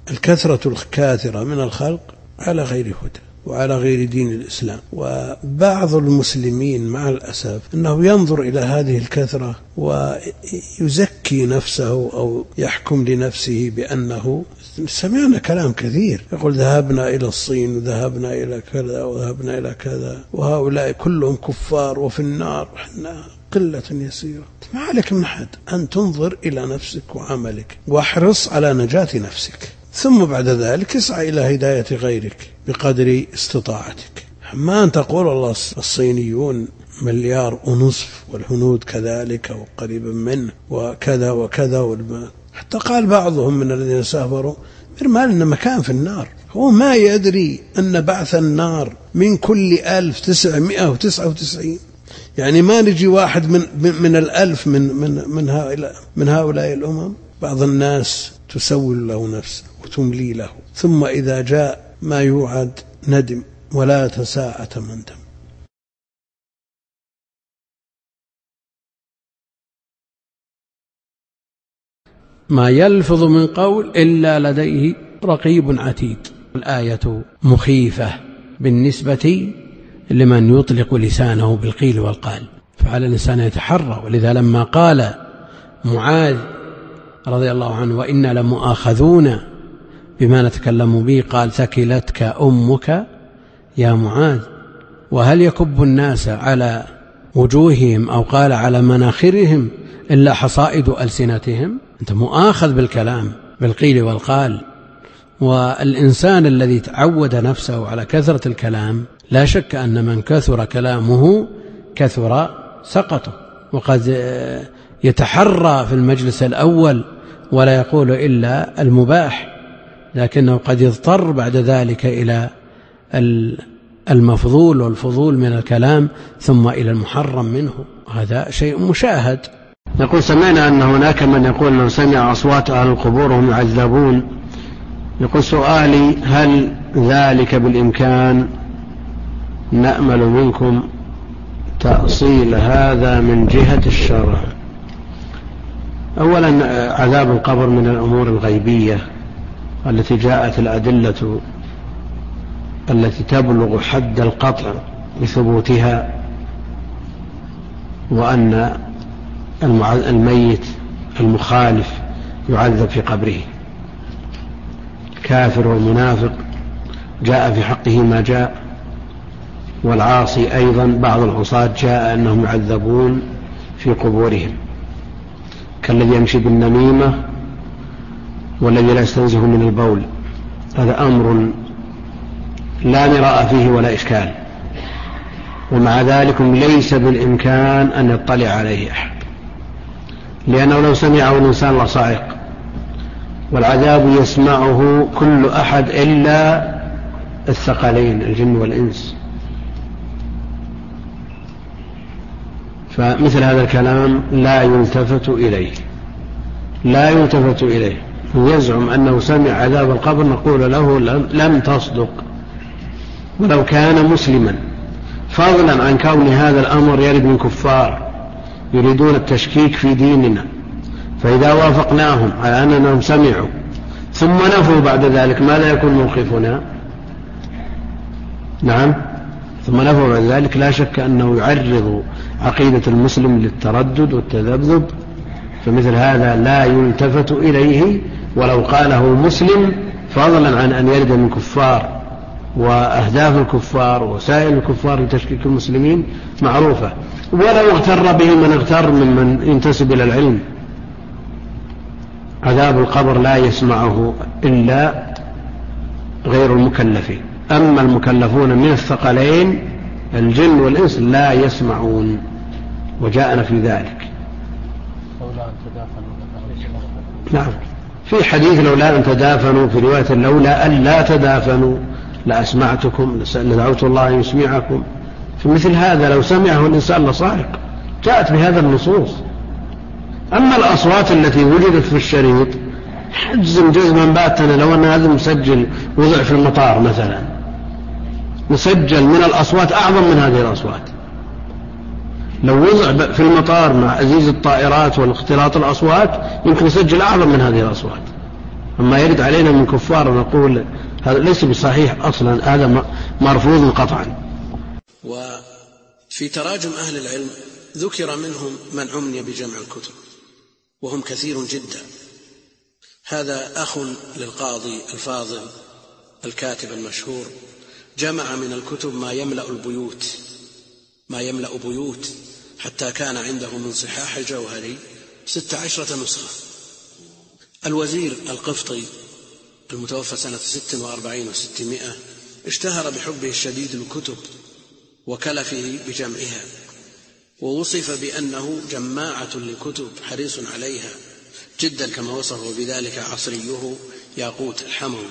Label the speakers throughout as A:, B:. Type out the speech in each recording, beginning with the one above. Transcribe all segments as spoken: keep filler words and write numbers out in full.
A: الكثرة الكاثرة من الخلق على غير هدى وعلى غير دين الإسلام. وبعض المسلمين مع الأسف أنه ينظر إلى هذه الكثرة ويزكي نفسه أو يحكم لنفسه بأنه، سمعنا كلام كثير يقول ذهبنا إلى الصين وذهبنا إلى كذا وذهبنا إلى كذا وهؤلاء كلهم كفار وفي النار، احنا قلة يسيرة. ما عليك من حد أن تنظر إلى نفسك وعملك واحرص على نجاة نفسك، ثم بعد ذلك اسعى إلى هداية غيرك بقدر استطاعتك. ما أن تقول الله الصينيون مليار ونصف والهنود كذلك وقريبا منه وكذا وكذا والما. حتى قال بعضهم من الذين سافروا ما لنا مكان في النار. هو ما يدري أن بعث النار من كل ألف تسعمائة وتسعة وتسعين، يعني ما نجي واحد من من الألف من من من هؤلاء من هؤلاء الأمم. بعض الناس تسول له نفسه وتملي له، ثم إذا جاء ما يوعد ندم ولا تساءة مندم.
B: ما يلفظ من قول إلا لديه رقيب عتيد. الآية مخيفة بالنسبة لمن يطلق لسانه بالقيل والقال، فعلى الإنسان يتحرى. ولذا لما قال معاذ رضي الله عنه وإنا لمؤاخذون بما نتكلم به، قال ثكلتك أمك يا معاذ. وهل يكب الناس على وجوههم أو قال على مناخرهم إلا حصائد ألسنتهم؟ أنت مؤاخذ بالكلام بالقيل والقال. والإنسان الذي تعود نفسه على كثرة الكلام لا شك أن من كثر كلامه كثر سقطه، وقد يتحرى في المجلس الأول ولا يقول إلا المباح، لكنه قد يضطر بعد ذلك إلى المفضول والفضول من الكلام ثم إلى المحرم منه. هذا شيء مشاهد.
C: نقول سمعنا أن هناك من يقول لو سمع أصوات أهل القبور هم يعذبون. يقول سؤالي هل ذلك بالإمكان؟ نأمل منكم تأصيل هذا من جهة الشرع. أولا عذاب القبر من الأمور الغيبية التي جاءت الأدلة التي تبلغ حد القطع بثبوتها، وأن الميت المخالف يعذب في قبره. الكافر والمنافق جاء في حقه ما جاء، والعاصي أيضا بعض العصاة جاء أنهم يعذبون في قبورهم، كالذي يمشي بالنميمة والذي لا يستنزه من البول. هذا أمر لا مراء فيه ولا إشكال، ومع ذلك ليس بالإمكان أن يطلع عليه أحد، لأنه لو سمعه الإنسان لصائق، والعذاب يسمعه كل أحد إلا الثقلين الجن والإنس. فمثل هذا الكلام لا يلتفت إليه لا يلتفت إليه. يزعم أنه سمع عذاب القبر نقول له لم تصدق ولو كان مسلما، فضلا عن كون هذا الأمر يرد من كفار يريدون التشكيك في ديننا. فإذا وافقناهم على أنهم سمعوا ثم نفوا بعد ذلك ماذا يكون موقفنا؟ نعم، ثم نفوا بعد ذلك لا شك أنه يعرض عقيدة المسلم للتردد والتذبذب. فمثل هذا لا يلتفت إليه ولو قاله مسلم، فضلا عن أن يرد من كفار، وأهداف الكفار وسائل الكفار لتشكيك المسلمين معروفة، ولو اغتر به من اغتر ممن ينتسب إلى العلم. عذاب القبر لا يسمعه إلا غير المكلفين، أما المكلفون من الثقلين الجن والإنس لا يسمعون، وجاءنا في ذلك. نعم، في حديث لولا أن تدافنوا، في رواية لولا أن لا تدافنوا لأسمعتكم لدعوت الله أن يسمعكم. في مثل هذا لو سمعه الإنسان لصائق، جاءت بهذا النصوص. أما الأصوات التي وجدت في الشريط حجزم جزما باتنا لو أن هذا مسجل وضع في المطار مثلا، مسجل من الأصوات أعظم من هذه الأصوات. لو وضع في المطار مع أزيز الطائرات والاختلاط الأصوات يمكن يسجل أعظم من هذه الأصوات. أما يرد علينا من كفار نقول هذا ليس بصحيح أصلا، هذا مرفوض قطعا.
B: وفي تراجم أهل العلم ذكر منهم من عمي بجمع الكتب وهم كثير جدا. هذا أخ للقاضي الفاضل الكاتب المشهور، جمع من الكتب ما يملأ البيوت ما يملأ بيوت حتى كان عنده من صحاح الجوهري ست عشرة نسخة. الوزير القفطي المتوفى سنة ست وأربعين وستمائة اشتهر بحبه الشديد للكتب وكلفه بجمعها، ووصف بأنه جماعة للكتب حريص عليها جدا، كما وصفه بذلك عصريه ياقوت الحموي.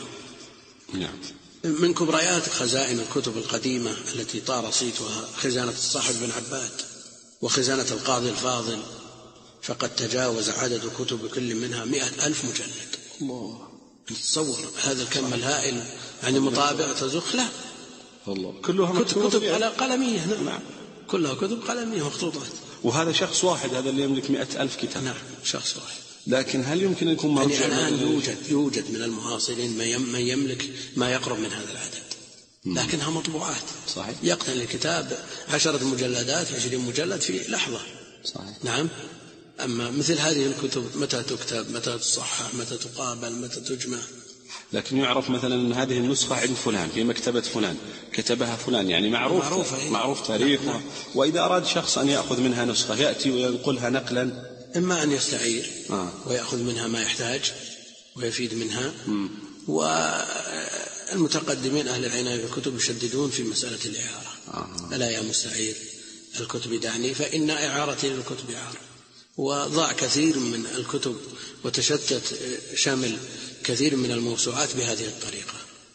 B: من كبريات خزائن الكتب القديمة التي طار صيتها خزانة الصاحب بن عباد وخزانة القاضي الفاضل، فقد تجاوز عدد كتب كل منها مئة ألف مجلد. الله، تصور هذا الكم الهائل، يعني مطابع تزخ لا
D: الله. كلها
B: كتب, كتب على قلمية. نعم. نعم كلها كتب قلمية مخطوطات.
D: وهذا شخص واحد، هذا اللي يملك مئة ألف كتاب.
B: نعم شخص واحد.
D: لكن هل يمكن أن يكون مرجع؟
B: يعني الآن يوجد, يوجد من المعاصرين من يملك ما يقرب من هذا العدد، لكنها مطبوعات. صحيح. يقتل الكتاب عشرة مجلدات عشرين مجلد في لحظة. صحيح. نعم. أما مثل هذه الكتب متى تكتب، متى تصحح، متى تقابل، متى تجمع.
D: لكن يعرف مثلا أن هذه النسخة عند فلان في مكتبة فلان كتبها فلان، يعني معروف معروف, معروف تاريخه. نعم. وإذا أراد شخص أن يأخذ منها نسخة يأتي وينقلها نقلا،
B: إما أن يستعير آه. ويأخذ منها ما يحتاج ويفيد منها. م. والمتقدمين أهل العناية بالكتب يشددون في مسألة الإعارة. آه. ألا يا مستعير الكتب دعني فإن إعارتي للكتب إعارة. وضاع كثير من الكتب وتشتت شامل كثير من الموسوعات بهذه الطريقة.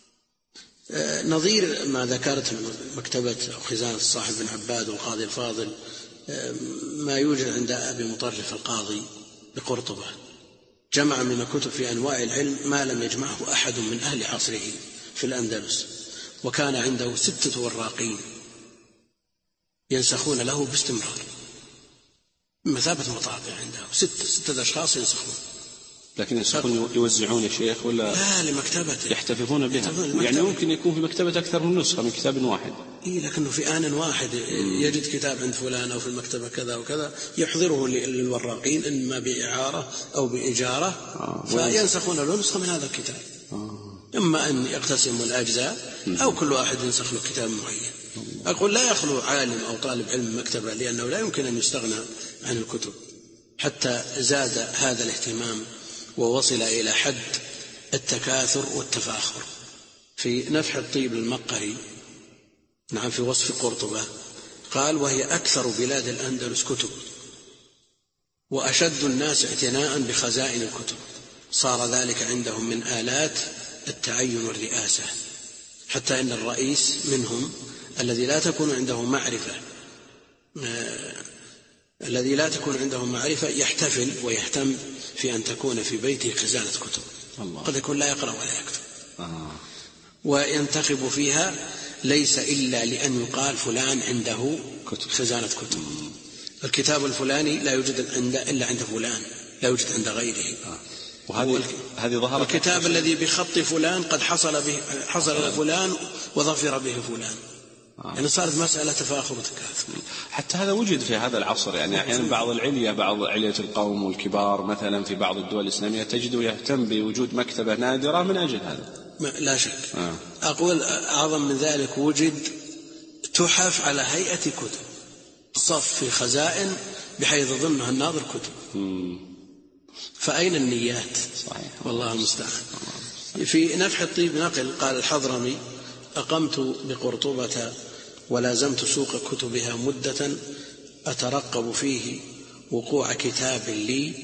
B: نظير ما ذكرت من مكتبة أو خزانة الصاحب بن عباد والقاضي الفاضل ما يوجد عند أبي مطرف القاضي بقرطبة، جمع من الكتب في أنواع العلم ما لم يجمعه أحد من أهل عصره في الأندلس، وكان عنده ستة وراقين ينسخون له باستمرار، مثابة مطابع عنده ستة ستة أشخاص ينسخون.
D: لكن ينسخون يوزعون يا شيخ ولا
B: لا لمكتبته
D: يحتفظون بها؟ يعني ممكن يكون في مكتبة أكثر من نسخة من كتاب واحد.
B: إيه لكنه في آن واحد يجد كتاب عند فلان أو في المكتبة كذا وكذا يحضره للوراقين إما بإعارة أو بإجارة. آه. فينسخون له نسخة من هذا الكتاب. آه. إما أن يقتسموا الأجزاء أو كل واحد ينسخ له كتاب معين. أقول لا يخلو عالم أو طالب علم مكتبة، لأنه لا يمكن أن يستغنى عن الكتب، حتى زاد هذا الاهتمام ووصل إلى حد التكاثر والتفاخر. في نفح الطيب للمقري نعم في وصف قرطبة قال: وهي أكثر بلاد الأندلس كتب وأشد الناس اعتناء بخزائن الكتب، صار ذلك عندهم من آلات التعين والرئاسة، حتى إن الرئيس منهم الذي لا تكون عنده معرفة آه الذي لا تكون عنده معرفة يحتفل ويهتم في أن تكون في بيته خزانة كتب. الله. قد يكون لا يقرأ ولا يكتب. آه. وينتخب فيها ليس إلا لأن يقال فلان عنده كتب. خزانة كتب. مم. الكتاب الفلاني لا يوجد عند إلا عند فلان، لا يوجد عند غيره. آه.
D: وهذه هذه ظهرت
B: الكتاب الذي بخط فلان قد حصل به حصل لفلان وظفر به فلان. آه. يعني صارت مسألة تفاخر وتكاثر.
D: حتى هذا وجد في هذا العصر، يعني أحيانا بعض العلية بعض علية القوم والكبار مثلا في بعض الدول الإسلامية تجده يهتم بوجود مكتبة نادرة من أجل هذا.
B: لا شك. آه. أقول أعظم من ذلك وجد تحف على هيئة كتب صف في خزائن بحيث ظنها الناظر كتب. مم. فأين النيات؟ صحيح. والله المستعان. في نفح الطيب نقل قال الحضرمي: أقمت بقرطبة ولازمت سوق كتبها مدة أترقب فيه وقوع كتاب لي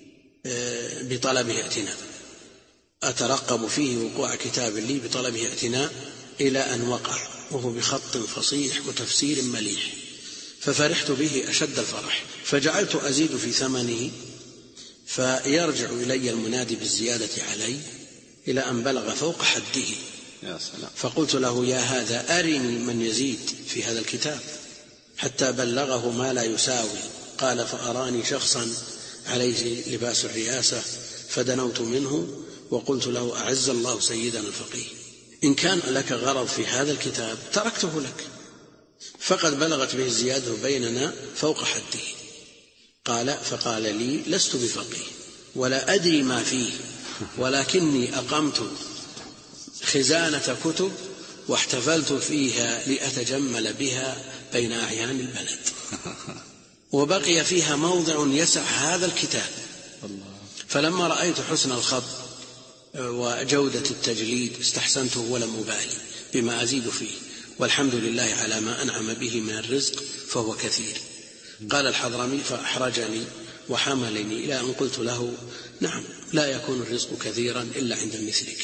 B: بطلبه اعتناء أترقب فيه وقوع كتاب لي بطلبه اعتناء إلى أن وقع، وهو بخط فصيح وتفسير مليح، ففرحت به أشد الفرح، فجعلت أزيد في ثمنه فيرجع إلي المنادي بالزيادة علي إلى أن بلغ فوق حده. يا سلام. فقلت له: يا هذا أرني من يزيد في هذا الكتاب، حتى بلغه ما لا يساوي. قال: فأراني شخصا عليه لباس الرئاسة، فدنوت منه
A: وقلت له: أعز الله سيدنا الفقيه، إن كان لك غرض في هذا الكتاب تركته لك، فقد بلغت به الزيادة بيننا فوق حده. قال: فقال لي: لست بفقيه ولا أدري ما فيه، ولكني أقمت خزانة كتب واحتفلت فيها لأتجمل بها بين أعيان البلد، وبقي فيها موضع يسع هذا الكتاب. فلما رأيت حسن الخط وجودة التجليد استحسنته ولم أبالي بما أزيد فيه، والحمد لله على ما أنعم به من الرزق فهو كثير. قال الحضرمي: فأحرجني وحملني إلى أن قلت له: نعم، لا يكون الرزق كثيرا إلا عند مثلك،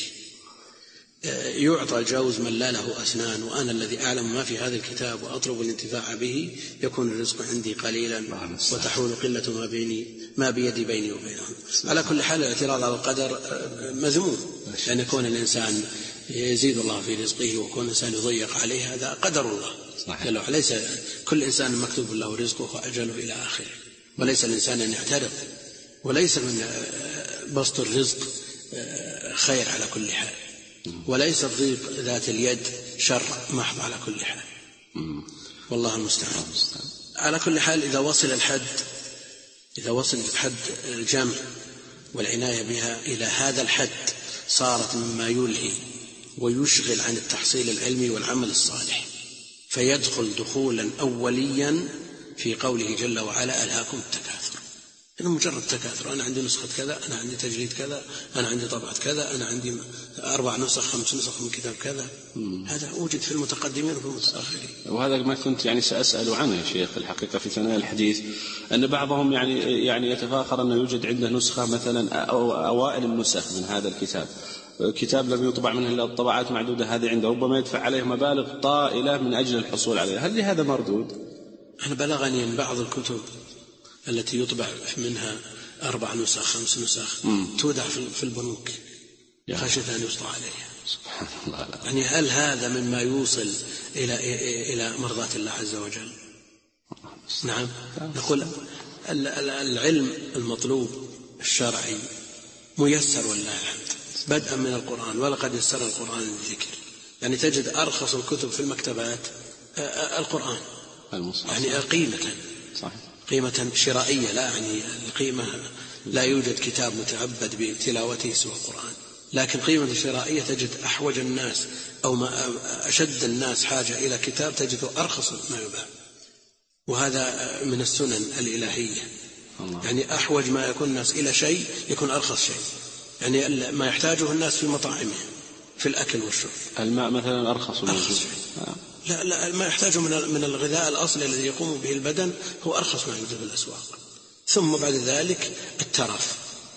A: يعطى الجوز من لا له أسنان، وأنا الذي أعلم ما في هذا الكتاب وأطلب الانتفاع به، يكون الرزق عندي قليلا وتحول قلة ما بيني ما بيدي بيني وبينهم. على كل حال الاعتراض على القدر مذموم، لأن يكون الإنسان يزيد الله في رزقه ويكون الإنسان يضيق عليه، هذا قدر الله. صحيح. ليس كل إنسان مكتوب له رزقه وأجله إلى آخره، وليس الإنسان أن يعترض، وليس من بسط الرزق خير على كل حال، وليس ضيق ذات اليد شر محض على كل حال، والله المستعان. على كل حال إذا وصل الحد إذا وصل الحد الجمع والعناية بها إلى هذا الحد صارت مما يلهي ويشغل عن التحصيل العلمي والعمل الصالح، فيدخل دخولا أوليا في قوله جل وعلا: ألهاكم التكاثر. إنه مجرد تكاثر، أنا عندي نسخة كذا، أنا عندي تجليد كذا، أنا عندي طبعة كذا، أنا عندي أربع نسخ خمس نسخ من كتاب كذا. مم. هذا وجد في المتقدمين وفي المتأخرين.
D: وهذا ما كنت يعني سأسأل عنه يا شيخ الحقيقة في ثنايا الحديث، أن بعضهم يعني يعني يتفاخر أنه يوجد عنده نسخة مثلا أو أوائل النسخ من هذا الكتاب، كتاب لم يطبع منه إلا الطبعات معدودة، هذه عنده ربما يدفع عليه مبالغ طائلة من أجل الحصول عليه، هل لهذا مردود؟
A: أنا بلغني أن بعض الكتب التي يطبع منها أربع نسخ خمس نسخ مم. تودع في البنوك خشية أن يسطع عليها. سبحان الله. يعني هل هذا مما يوصل إلى إلى مرضاة الله عز وجل؟ نعم. نقول العلم المطلوب الشرعي ميسر والله الحمد، بدءا من القرآن، ولقد يسر القرآن للذكر. يعني تجد أرخص الكتب في المكتبات القرآن، يعني قيمة صحيح. قيمة شرائية، لا يعني القيمة، لا يوجد كتاب متعبد بتلاوته سوى القرآن، لكن قيمة شرائية تجد أحوج الناس أو ما أشد الناس حاجة إلى كتاب تجده أرخص ما يباع، وهذا من السنن الإلهية. الله. يعني أحوج ما يكون الناس إلى شيء يكون أرخص شيء، يعني ما يحتاجه الناس في مطاعمهم في الأكل والشرب.
D: الماء مثلا أرخص,
A: أرخص شيء. آه. لا لا ما يحتاجه من من الغذاء الأصلي الذي يقوم به البدن هو أرخص ما يوجد في الأسواق. ثم بعد ذلك الترف،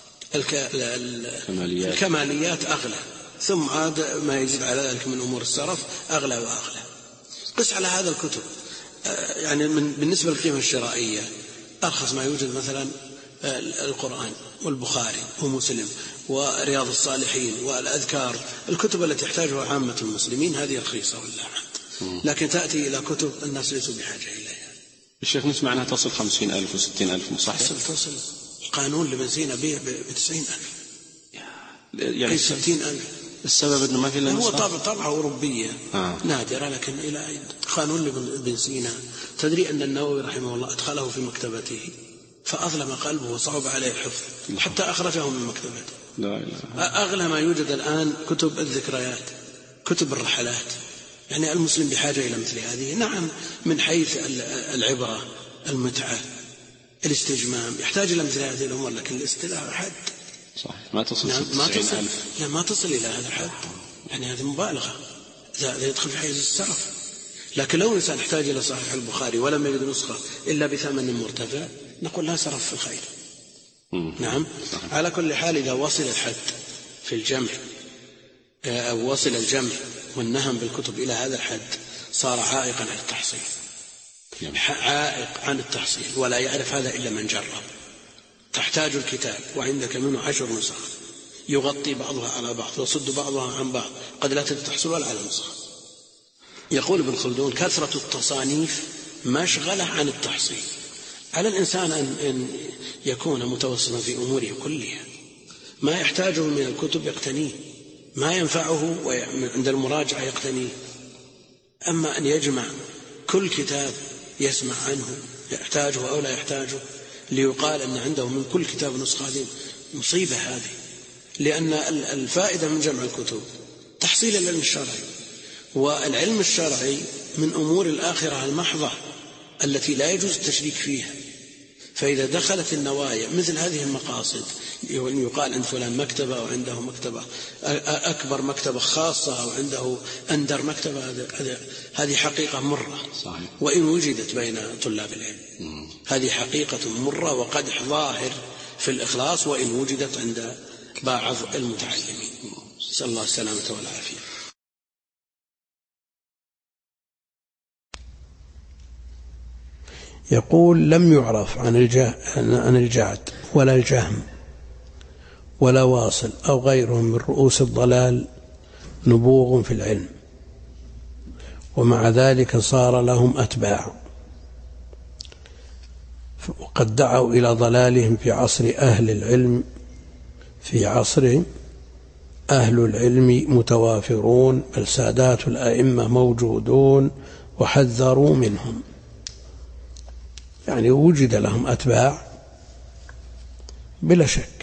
A: الكماليات. الكماليات أغلى، ثم عاد ما يزيد على ذلك من أمور السرف أغلى وأغلى. قس على هذا الكتب، يعني من بالنسبة للقيمة الشرائية أرخص ما يوجد مثلا القرآن والبخاري ومسلم ورياض الصالحين والأذكار، الكتب التي يحتاجها عامة المسلمين هذه رخيصة والله الحمد. لكن تأتي إلى كتب الناس ليسوا بحاجة إليها.
D: الشيخ نسمع أنها تصل خمسين ألف وستين ألف مصحف.
A: تصل تصل القانون لبنزين بيع بتسعين ألف،
D: يعني
A: ستين ألف.
D: السبب أنه ما في إلا
A: هو طبعا طبعة أوروبية آه. نادرة، لكن إلى قانون لبنزين. تدري أن النووي رحمه الله أدخله في مكتبته فأظلم قلبه وصعب عليه الحفظ حتى أخرجه من مكتبته.
D: لا لا.
A: أغلى ما يوجد الآن كتب الذكريات، كتب الرحلات. يعني المسلم بحاجة إلى مثل هذه، نعم، من حيث العبرة، المتعة، الاستجمام، يحتاج إلى مثل هذه الأمور، لكن الاستلاء حد
D: صحيح ما تصل
A: نعم ما تصل لا ما تصل إلى هذا الحد، يعني هذه مبالغة، هذا يدخل في حيز السرف. لكن لو الإنسان احتاج إلى صحيح البخاري ولم يجد نسخة إلا بثمن مرتفع نقول لا سرف في الخير. نعم. على كل حال إذا وصل الحد في الجمع أو وصل الجمع والنهم بالكتب إلى هذا الحد صار عائقا عن التحصيل، عائق عن التحصيل، ولا يعرف هذا إلا من جرب. تحتاج الكتاب وعندك منه عشر نسخ يغطي بعضها على بعض ويصد بعضها عن بعض، قد لا تحصل ولا على نسخة. يقول ابن خلدون: كثرة التصانيف مشغلة عن التحصيل. على الإنسان أن يكون متوسطا في أموره كلها، ما يحتاجه من الكتب يقتنيه، ما ينفعه عند المراجعة يقتنيه. أما أن يجمع كل كتاب يسمع عنه يحتاجه أو لا يحتاجه ليقال أن عنده من كل كتاب نسخة، هذه مصيبة هذه، لأن الفائدة من جمع الكتب تحصيل العلم الشرعي، والعلم الشرعي من أمور الآخرة المحضة التي لا يجوز التشريك فيها. فإذا دخلت النوايا مثل هذه المقاصد، يقال عند فلان مكتبة أو عنده مكتبة أكبر مكتبة خاصة أو عنده أندر مكتبة، هذه حقيقة مرة صحيح. وإن وجدت بين طلاب العلم هذه حقيقة مرة وقدح ظاهر في الإخلاص وإن وجدت عند بعض المتعلمين. نسأل الله السلامة والعافية.
B: يقول لم يعرف عن الجعد ولا الجهم ولا واصل أو غيرهم من رؤوس الضلال نبوغ في العلم، ومع ذلك صار لهم أتباع، وقد دعوا إلى ضلالهم في عصر أهل العلم في عصر أهل العلم متوافرون، بل سادات الأئمة موجودون وحذروا منهم. يعني وجد لهم أتباع بلا شك،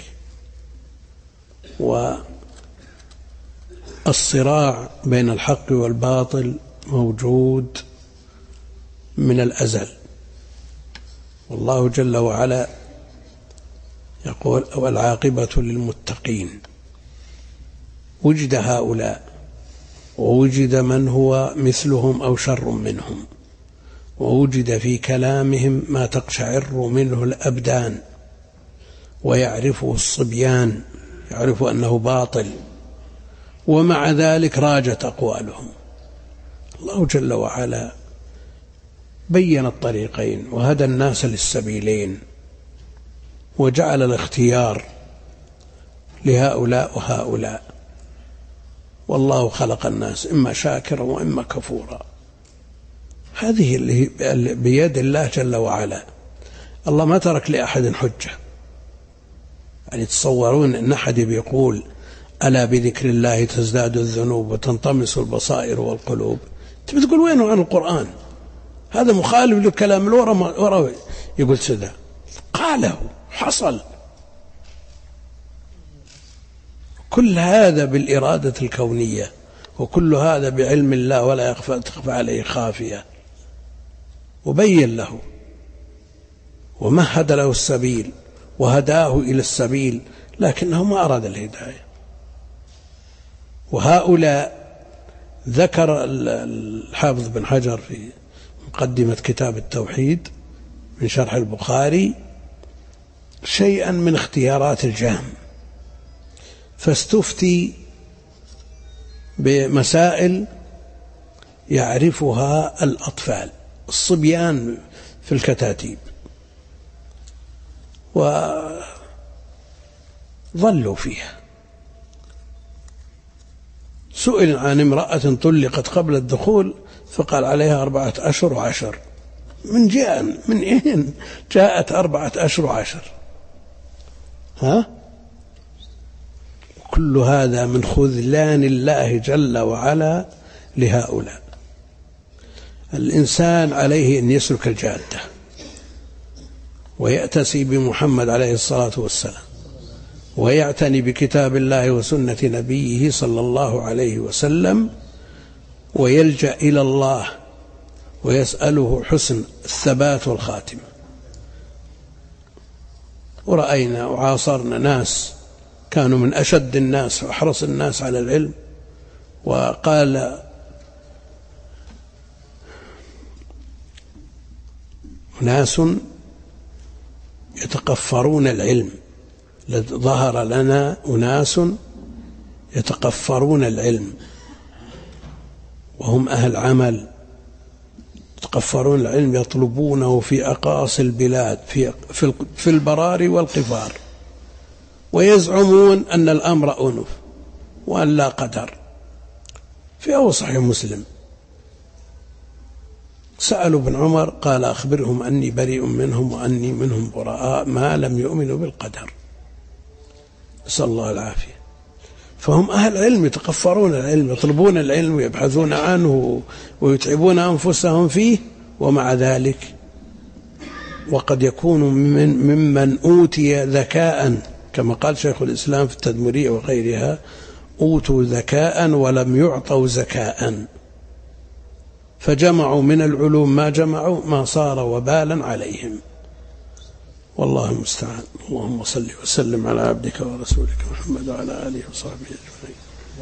B: والصراع بين الحق والباطل موجود من الأزل، والله جل وعلا يقول والعاقبة للمتقين. وجد هؤلاء ووجد من هو مثلهم أو شر منهم، ووجد في كلامهم ما تقشعر منه الأبدان ويعرفه الصبيان، يعرف أنه باطل، ومع ذلك راجت أقوالهم. الله جل وعلا بين الطريقين وهدى الناس للسبيلين، وجعل الاختيار لهؤلاء وهؤلاء، والله خلق الناس إما شاكرا وإما كفورا. هذه اللي بيد الله جل وعلا. الله ما ترك لأحد حجة. يعني تصورون أن أحد بيقول ألا بذكر الله تزداد الذنوب وتنطمس البصائر والقلوب، تبي تقول وينه عن القرآن؟ هذا مخالف للكلام الورا. يقول سدى قاله حصل. كل هذا بالإرادة الكونية، وكل هذا بعلم الله ولا يخفى تخفى عليه خافية، وبين له ومهد له السبيل وهداه إلى السبيل، لكنه ما أراد الهداية. وهؤلاء ذكر الحافظ بن حجر في مقدمة كتاب التوحيد من شرح البخاري شيئا من اختيارات الجهم، فاستفتي بمسائل يعرفها الأطفال الصبيان في الكتاتيب، وظلوا فيها. سئل عن امرأة طلقت قبل الدخول فقال عليها أربعة أشهر وعشر. من جاء من أين جاءت أربعة أشهر وعشر؟ ها؟ كل هذا من خذلان الله جل وعلا لهؤلاء. الإنسان عليه أن يسلك الجادة ويأتسي بمحمد عليه الصلاة والسلام، ويعتني بكتاب الله وسنة نبيه صلى الله عليه وسلم، ويلجأ إلى الله ويسأله حسن الثبات والخاتمة. ورأينا وعاصرنا ناس كانوا من أشد الناس وأحرص الناس على العلم، وقال ناس يتقفرون العلم، ظهر لنا أناس يتقفرون العلم وهم أهل عمل، يتقفرون العلم يطلبونه في أقاصي البلاد في, في, في البراري والقفار، ويزعمون أن الأمر أنف وأن لا قدر. في أول صحيح مسلم سألوا ابن عمر قال أخبرهم أني بريء منهم وأني منهم براء ما لم يؤمنوا بالقدر.
A: نسأل الله العافية. فهم أهل علم، يتقفرون العلم، يطلبون العلم ويبحثون عنه ويتعبون أنفسهم فيه، ومع ذلك وقد يكون من ممن أوتي ذكاء، كما قال شيخ الإسلام في التدمرية وغيرها: أوتوا ذكاء ولم يعطوا زكاء، فجمعوا من العلوم ما جمعوا ما صار وبالا عليهم. والله المستعان. اللهم صل وسلم على عبدك ورسولك محمد وعلى آله وصحبه أجمعين.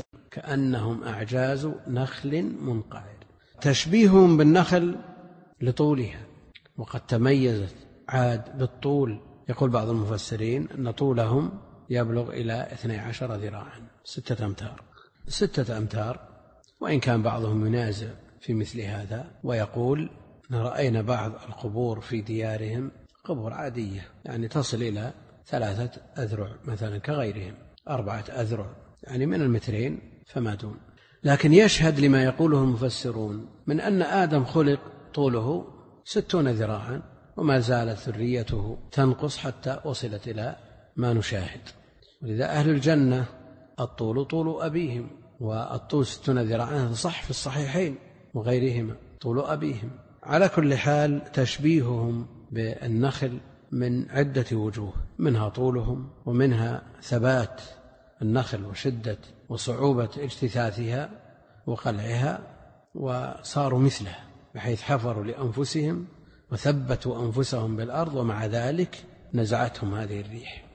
B: كأنهم أعجاز نخل منقعر. تشبيههم بالنخل لطولها، وقد تميزت عاد بالطول. يقول بعض المفسرين أن طولهم يبلغ إلى اثني عشر ذراعا، ستة أمتار ستة أمتار وإن كان بعضهم ينازع في مثل هذا ويقول: رأينا بعض القبور في ديارهم قبور عادية، يعني تصل إلى ثلاثة أذرع مثلا كغيرهم، أربعة أذرع، يعني من المترين فما دون. لكن يشهد لما يقوله المفسرون من أن آدم خلق طوله ستون ذراعا، وما زالت ذريته تنقص حتى وصلت إلى ما نشاهد. ولذا أهل الجنة الطول طول أبيهم، والطول ستون ذراعا صح في الصحيحين وغيرهما، طول أبيهم. على كل حال تشبيههم بالنخل من عدة وجوه، منها طولهم، ومنها ثبات النخل وشدة وصعوبة اجتثاثها وقلعها، وصاروا مثلها بحيث حفروا لأنفسهم وثبتوا أنفسهم بالأرض، ومع ذلك نزعتهم هذه الريح.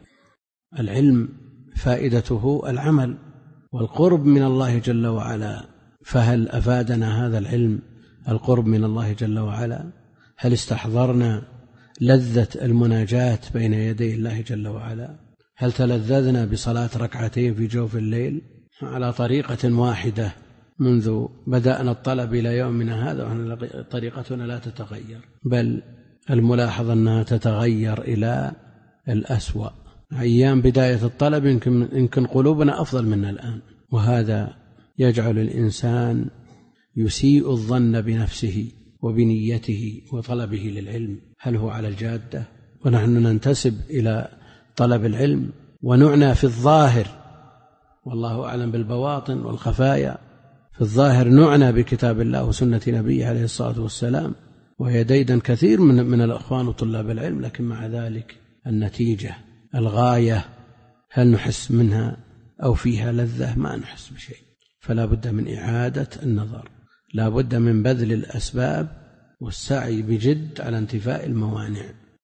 B: العلم فائدته العمل والقرب من الله جل وعلا، فهل أفادنا هذا العلم القرب من الله جل وعلا؟ هل استحضرنا لذة المناجاة بين يدي الله جل وعلا؟ هل تلذذنا بصلاة ركعتين في جوف الليل على طريقة واحدة منذ بدأنا الطلب إلى يومنا هذا؟ طريقتنا لا تتغير، بل الملاحظ أنها تتغير إلى الأسوأ. أيام بداية الطلب يمكن قلوبنا أفضل منا الآن، وهذا يجعل الإنسان يسيء الظن بنفسه وبنيته وطلبه للعلم. هل هو على الجادة؟ ونحن ننتسب إلى طلب العلم ونعنى في الظاهر، والله أعلم بالبواطن والخفايا. في الظاهر نعنى بكتاب الله وسنة نبيه عليه الصلاة والسلام، وهي ديدا كثير من, من الأخوان وطلاب العلم، لكن مع ذلك النتيجة الغاية هل نحس منها أو فيها لذة؟ ما نحس بشيء. فلا بد من إعادة النظر، لا بد من بذل الأسباب والسعي بجد على انتفاء الموانع.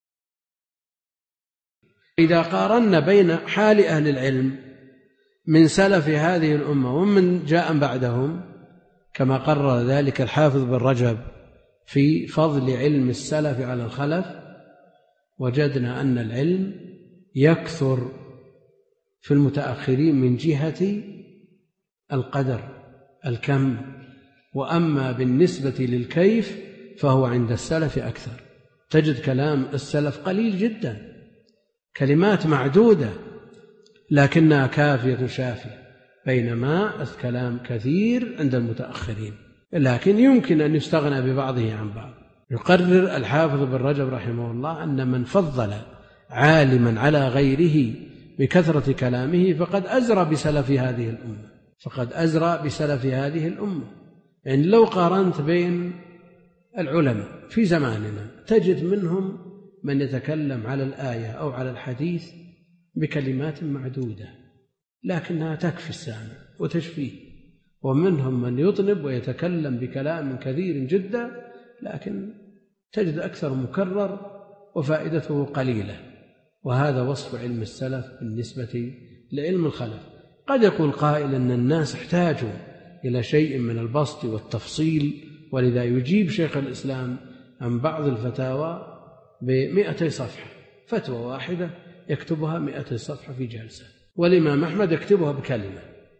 B: إذا قارنا بين حال أهل العلم من سلف هذه الأمة ومن جاء بعدهم، كما قرر ذلك الحافظ بن رجب في فضل علم السلف على الخلف، وجدنا أن العلم يكثر في المتأخرين من جهة القدر الكم، وأما بالنسبة للكيف فهو عند السلف أكثر. تجد كلام السلف قليل جدا، كلمات معدودة لكنها كافية شافية، بينما الكلام كثير عند المتأخرين، لكن يمكن أن يستغنى ببعضه عن بعض. يقرر الحافظ بن رجب رحمه الله أن من فضل عالما على غيره بكثرة كلامه فقد أزرى بسلف هذه الأمة فقد أزرى بسلف هذه الأمة. يعني لو قارنت بين العلماء في زماننا تجد منهم من يتكلم على الآية أو على الحديث بكلمات معدودة لكنها تكفي السامع وتشفيه، ومنهم من يطنب ويتكلم بكلام كثير جدا لكن تجد أكثر مكرر وفائدته قليلة. وهذا وصف علم السلف بالنسبة لعلم الخلف. قد يقول قائل أن الناس احتاجوا إلى شيء من البسط والتفصيل، ولذا يجيب شيخ الإسلام عن بعض الفتاوى بمئتي صفحة، فتوى واحدة يكتبها مئتي صفحة في جلسة، والإمام أحمد يكتبها بكلمة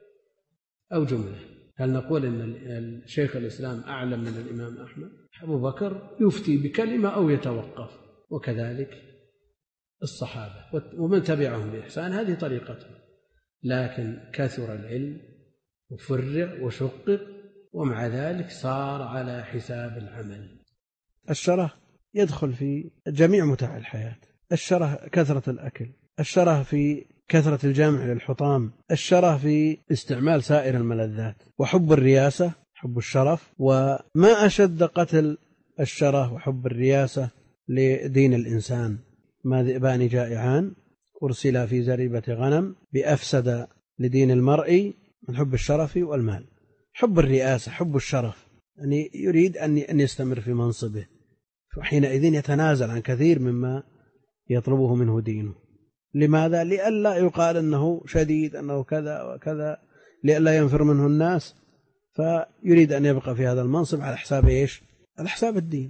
B: أو جملة. هل نقول أن شيخ الإسلام أعلم من الإمام أحمد؟ أبو بكر يفتي بكلمة أو يتوقف، وكذلك الصحابة ومن تبعهم بإحسان، هذه طريقتهم. لكن كثر العلم وفرع وشقق، ومع ذلك صار على حساب العمل.
A: الشره يدخل في جميع متاع الحياة، الشره كثرة الأكل، الشره في
B: كثرة الجامع للحطام، الشره في استعمال سائر الملذات، وحب الرياسة، حب الشرف. وما أشد قتل الشره وحب الرياسة لدين الإنسان. ما ذئبان جائعان أرسلا في زريبة غنم بأفسد لدين المرء من حب الشرف والمال. حب الرئاسة، حب الشرف، يعني يريد أن يستمر في منصبه، وحينئذ يتنازل عن كثير مما يطلبه منه دينه. لماذا؟ لئلا يقال أنه شديد، أنه كذا وكذا، لئلا ينفر منه الناس، فيريد أن يبقى في هذا المنصب على حساب إيش؟ على حساب الدين.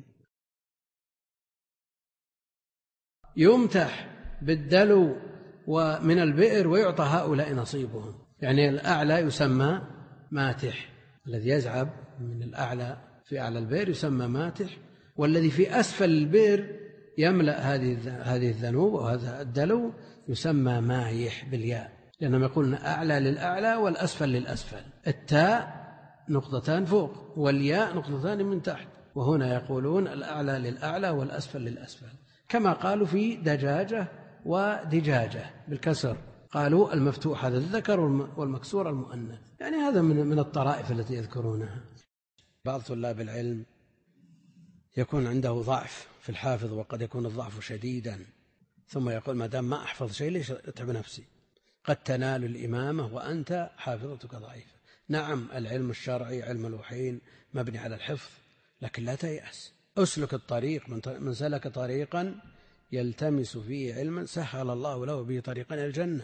B: يمتح بالدلو ومن البئر ويعطى هؤلاء نصيبهم. يعني الأعلى يسمى ماتح، الذي يزعب من الأعلى في أعلى البئر يسمى ماتح، والذي في أسفل البئر يملأ هذه هذه الذنوب وهذا الدلو يسمى مايح بالياء، لأنهم يقولون أعلى للأعلى والأسفل للأسفل. التاء نقطتان فوق والياء نقطتان من تحت، وهنا يقولون الأعلى للأعلى والأسفل للأسفل، كما قالوا في دجاجة ودجاجة بالكسر، قالوا المفتوح هذا الذكر والمكسور المؤنث. يعني هذا من من الطرائف التي يذكرونها. بعض طلاب العلم يكون عنده ضعف في الحافظ، وقد يكون الضعف شديدا، ثم يقول ما دام ما أحفظ شيء ليش أتعب نفسي؟ قد تنال الإمامة وأنت حافظتك ضعيفة. نعم، العلم الشرعي علم الوحيين مبني على الحفظ، لكن لا تيأس، أسلك الطريق. من سلك طريقا يلتمس فيه علما سهل الله له به طريقا إلى الجنة.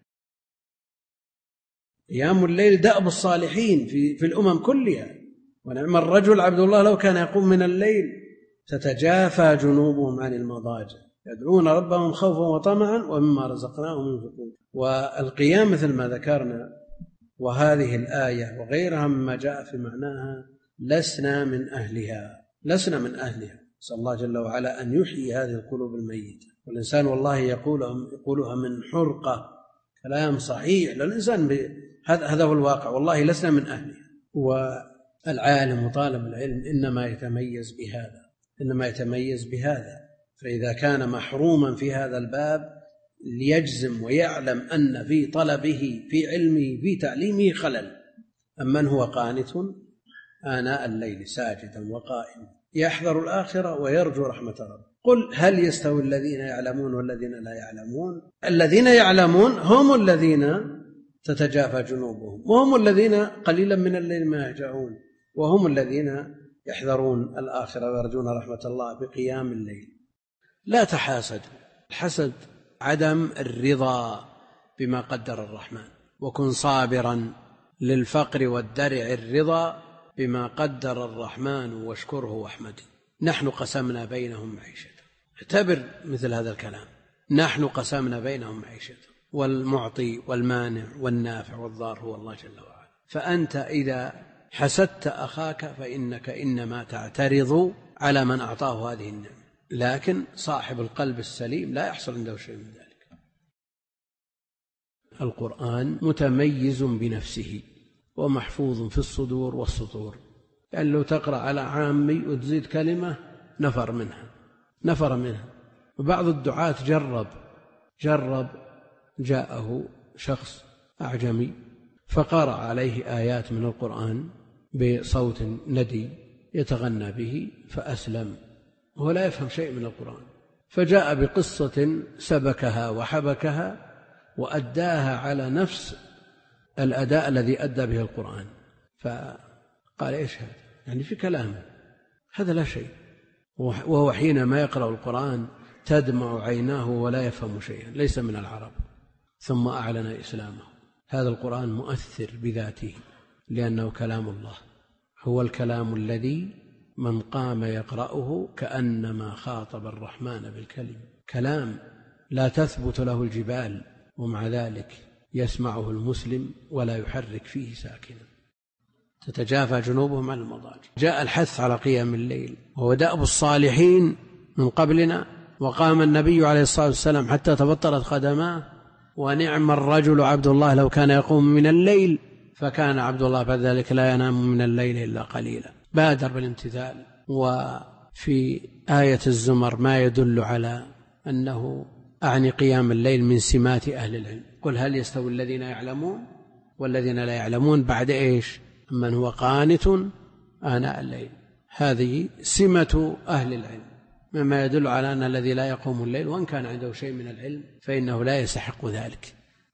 B: قيام الليل دأب الصالحين في, في الأمم كلها، ونعم الرجل عبد الله لو كان يقوم من الليل. تتجافى جنوبهم عن المضاجع يدعون ربهم خوفا وطمعا ومما رزقناهم ينفقون. والقيام مثل ما ذكرنا، وهذه الآية وغيرها مما جاء في معناها لسنا من أهلها، لسنا من أهلها. نسأل الله جل وعلا أن يحيي هذه القلوب الميتة. والإنسان والله يقولها من حرقة، كلام صحيح للإنسان، هذا هو الواقع، والله لسنا من أهلها. والعالم وطالب العلم إنما يتميز بهذا، إنما يتميز بهذا. فإذا كان محروما في هذا الباب ليجزم ويعلم أن في طلبه في علمه في تعليمه خلل. أمن هو قانت آناء الليل ساجدا وقائما يحذر الآخرة ويرجو رحمة ربه. قل هل يستوي الذين يعلمون والذين لا يعلمون؟ الذين يعلمون هم الذين تتجافى جنوبهم، وهم الذين قليلا من الليل ما يهجعون، وهم الذين يحذرون الآخرة ويرجون رحمة الله بقيام الليل. لا تحاسد، الحسد عدم الرضا بما قدر الرحمن، وكن صابرا للفقر والدرع الرضا بما قدر الرحمن واشكره واحمده. نحن قسمنا بينهم معيشتهم. اعتبر مثل هذا الكلام، نحن قسمنا بينهم معيشتهم، والمعطي والمانع والنافع والضار هو الله جل وعلا. فأنت إذا حسدت أخاك فإنك إنما تعترض على من أعطاه هذه النعمة، لكن صاحب القلب السليم لا يحصل عنده شيء من ذلك. القرآن متميز بنفسه ومحفوظ في الصدور والسطور، يعني لو تقرأ على عامي وتزيد كلمة نفر منها نفر منها. وبعض الدعاة جرب جرب جاءه شخص أعجمي فقرأ عليه آيات من القرآن بصوت ندي يتغنى به فأسلم، هو لا يفهم شيء من القرآن، فجاء بقصة سبكها وحبكها وأداها على نفس الأداء الذي أدى به القرآن. فقال إيش هذا؟ يعني في كلامه هذا لا شيء، وهو حينما يقرأ القرآن تدمع عيناه ولا يفهم شيئا، ليس من العرب. ثم أعلن إسلامه. هذا القرآن مؤثر بذاته لأنه كلام الله، هو الكلام الذي من قام يقرأه كأنما خاطب الرحمن بالكلم، كلام لا تثبت له الجبال، ومع ذلك يسمعه المسلم ولا يحرك فيه ساكنا. تتجافى جنوبهم عن المضاجع. جاء الحث على قيام الليل، وهو دأب الصالحين من قبلنا، وقام النبي عليه الصلاة والسلام حتى تبطلت قدماه. ونعم الرجل عبد الله لو كان يقوم من الليل، فكان عبد الله بعد ذلك لا ينام من الليل إلا قليلا. بادر بالامتثال. وفي آية الزمر ما يدل على أنه أعني قيام الليل من سمات أهل العلم. قل هل يستوي الذين يعلمون والذين لا يعلمون بعد إيش؟ من هو قانت آناء الليل. هذه سمة أهل العلم، مما يدل على أن الذي لا يقوم الليل وإن كان عنده شيء من العلم فإنه لا يستحق ذلك.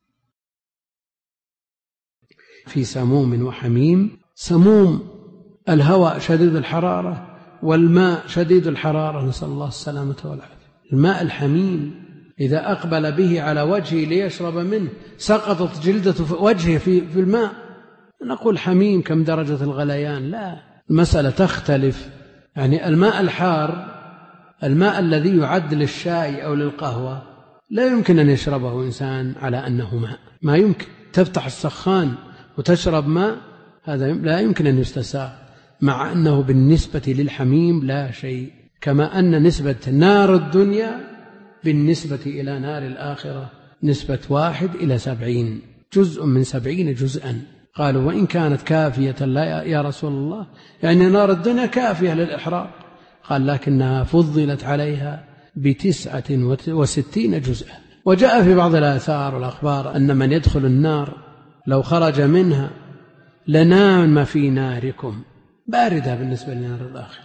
B: في سموم وحميم. سموم الهواء شديد الحرارة والماء شديد الحرارة، نسأل الله السلامة والعافية. الماء الحميم إذا أقبل به على وجهه ليشرب منه سقطت جلدة وجهه في الماء. نقول حميم كم درجة الغليان؟ لا، المسألة تختلف. يعني الماء الحار، الماء الذي يعد للشاي أو للقهوة، لا يمكن أن يشربه إنسان على أنه ماء، ما يمكن. تفتح السخان وتشرب ماء، هذا لا يمكن أن يستساغ، مع أنه بالنسبة للحميم لا شيء. كما أن نسبة نار الدنيا بالنسبة إلى نار الآخرة نسبة واحد إلى سبعين، جزء من سبعين جزءا. قالوا وإن كانت كافية لا يا رسول الله، يعني نار الدنيا كافية للإحراق. قال لكنها فضلت عليها بتسعة وستين جزءا. وجاء في بعض الآثار والأخبار أن من يدخل النار لو خرج منها لنام في ناركم، باردة بالنسبة لنار الآخرة.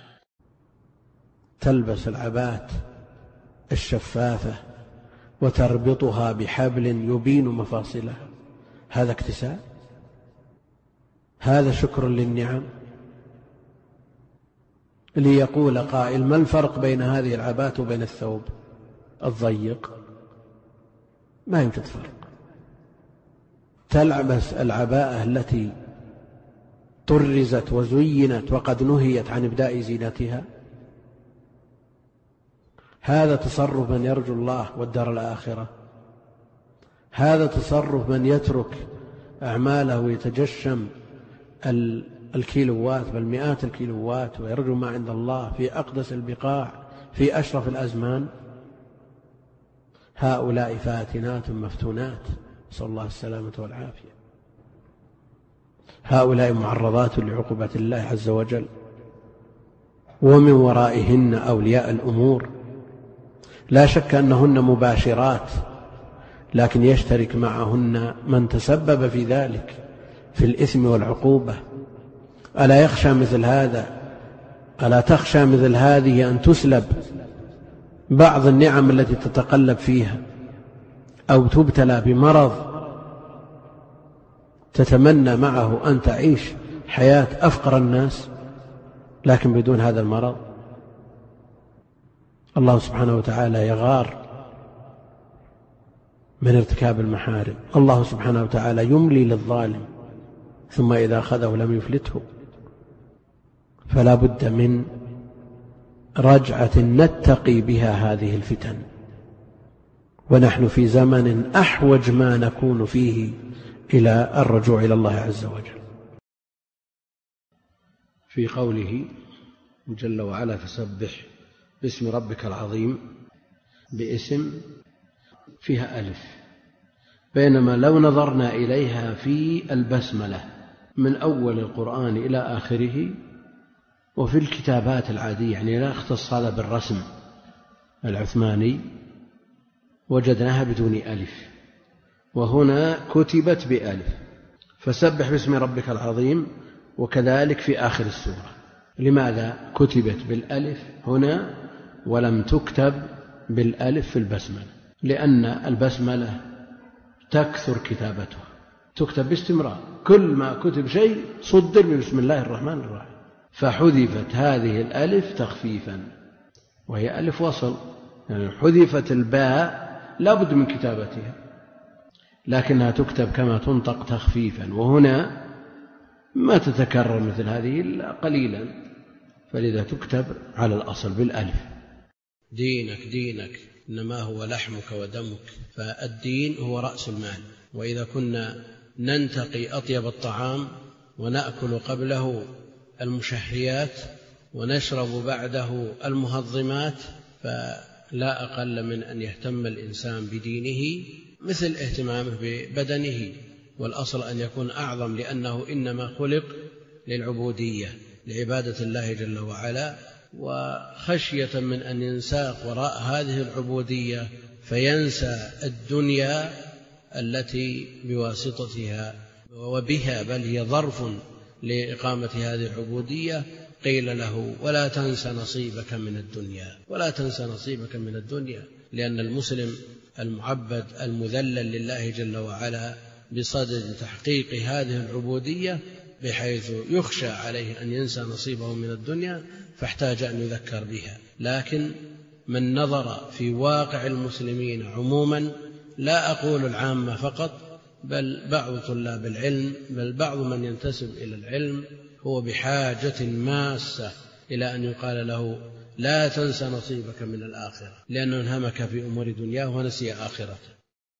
A: تلبس العباءة الشفافة وتربطها بحبل يبين مفاصلها، هذا اكتساب؟ هذا شكر للنعم؟ ليقول قائل ما الفرق بين هذه العباءة وبين الثوب الضيق؟ ما يوجد فرق. تلبس العباءة التي طرزت وزينت وقد نهيت عن إبداء زينتها، هذا تصرف من يرجو الله والدار الآخرة. هذا تصرف من يترك أعماله ويتجشم الكيلوات بل مئات الكيلوات ويرجو ما عند الله في أقدس البقاع في أشرف الأزمان. هؤلاء فاتنات مفتونات، نسأل الله السلامة والعافية. هؤلاء معرضات لعقوبة الله عز وجل، ومن ورائهن أولياء الأمور. لا شك أنهن مباشرات، لكن يشترك معهن من تسبب في ذلك في الإثم والعقوبة. ألا يخشى مثل هذا؟ ألا تخشى مثل هذه أن تسلب بعض النعم التي تتقلب فيها، أو تبتلى بمرض تتمنى معه أن تعيش حياة أفقر الناس لكن بدون هذا المرض؟ الله سبحانه وتعالى يغار من ارتكاب المحارم. الله سبحانه وتعالى يملي للظالم ثم إذا أخذه لم يفلته. فلا بد من رجعة نتقي بها هذه الفتن، ونحن في زمن أحوج ما نكون فيه إلى الرجوع إلى الله عز وجل.
B: في قوله جل وعلا فسبح باسم ربك العظيم، باسم فيها ألف، بينما لو نظرنا إليها في البسملة من أول القرآن إلى آخره وفي الكتابات العادية، يعني لا اختص هذا بالرسم العثماني، وجدناها بدون ألف، وهنا كتبت بألف. فسبح باسم ربك العظيم، وكذلك في آخر السورة. لماذا كتبت بالألف هنا ولم تكتب بالألف في البسملة؟ لأن البسملة تكثر كتابتها، تكتب باستمرار، كل ما كتب شيء صدر بسم الله الرحمن الرحيم، فحذفت هذه الألف تخفيفا، وهي ألف وصل، يعني حذفت الباء لا بد من كتابتها، لكنها تكتب كما تنطق تخفيفا، وهنا ما تتكرر مثل هذه إلا قليلا، فلذا تكتب على الأصل بالألف.
A: دينك دينك إنما هو لحمك ودمك، فالدين هو رأس المال. وإذا كنا ننتقي أطيب الطعام ونأكل قبله المشهيات ونشرب بعده المهضمات، فلا أقل من أن يهتم الإنسان بدينه مثل اهتمامه ببدنه، والأصل أن يكون أعظم، لأنه إنما خلق للعبودية لعبادة الله جل وعلا، وخشية من أن ينساق وراء هذه العبودية
B: فينسى الدنيا التي بواسطتها وبها بل هي ظرف لإقامة هذه العبودية، قيل له ولا تنسى نصيبك من الدنيا، ولا تنسى نصيبك من الدنيا، لأن المسلم المعبد المذلل لله جل وعلا بصدد تحقيق هذه العبودية بحيث يخشى عليه أن ينسى نصيبه من الدنيا، فاحتاج أن يذكر بها. لكن من نظر في واقع المسلمين عموما، لا أقول العامة فقط، بل بعض طلاب العلم، بل بعض من ينتسب إلى العلم، هو بحاجة ماسة إلى أن يقال له لا تنسى نصيبك من الآخرة، لأنه انهمك في أمور دنياه ونسي آخرته.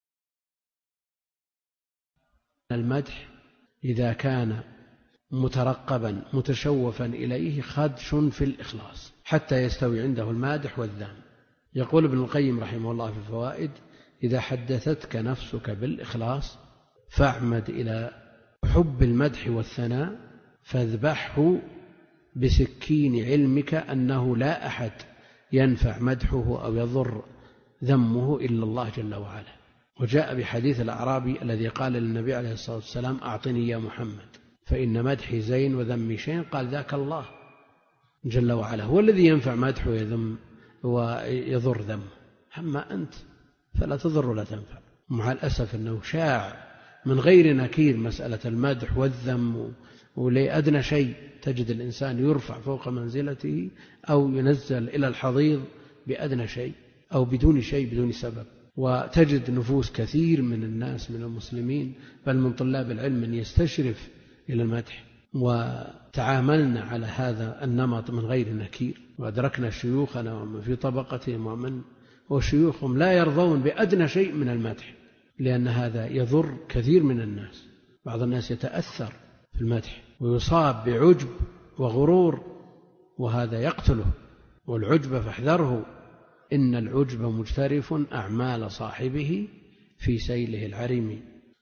B: المدح إذا كان مترقبا متشوفا إليه خدش في الإخلاص حتى يستوي عنده المادح والذام. يقول ابن القيم رحمه الله في الفوائد: إذا حدثتك نفسك بالإخلاص فاعمد إلى حب المدح والثناء، فاذبحه بسكين علمك أنه لا أحد ينفع مدحه أو يضر ذمه إلا الله جل وعلا. وجاء بحديث الأعرابي الذي قال للنبي عليه الصلاة والسلام: أعطني يا محمد فإن مدحي زين وذمي شين. قال: ذاك الله جل وعلا هو الذي ينفع مدحه ويذم ويضر ذمه، أما أنت فلا تضر ولا تنفع. مع الأسف أنه شاع من غير نكير مسألة المدح والذم، ولأدنى شيء تجد الإنسان يرفع فوق منزلته أو ينزل إلى الحضيض بأدنى شيء أو بدون شيء بدون سبب. وتجد نفوس كثير من الناس من المسلمين بل من طلاب العلم من يستشرف إلى المدح، وتعاملنا على هذا النمط من غير نكير، وأدركنا شيوخنا ومن في طبقتهم ومن وشيوخهم لا يرضون بأدنى شيء من المدح، لأن هذا يضر كثير من الناس. بعض الناس يتأثر في المدح ويصاب بعجب وغرور، وهذا يقتله. والعجب فاحذره، إن العجب مجترف أعمال صاحبه في سيله العريم.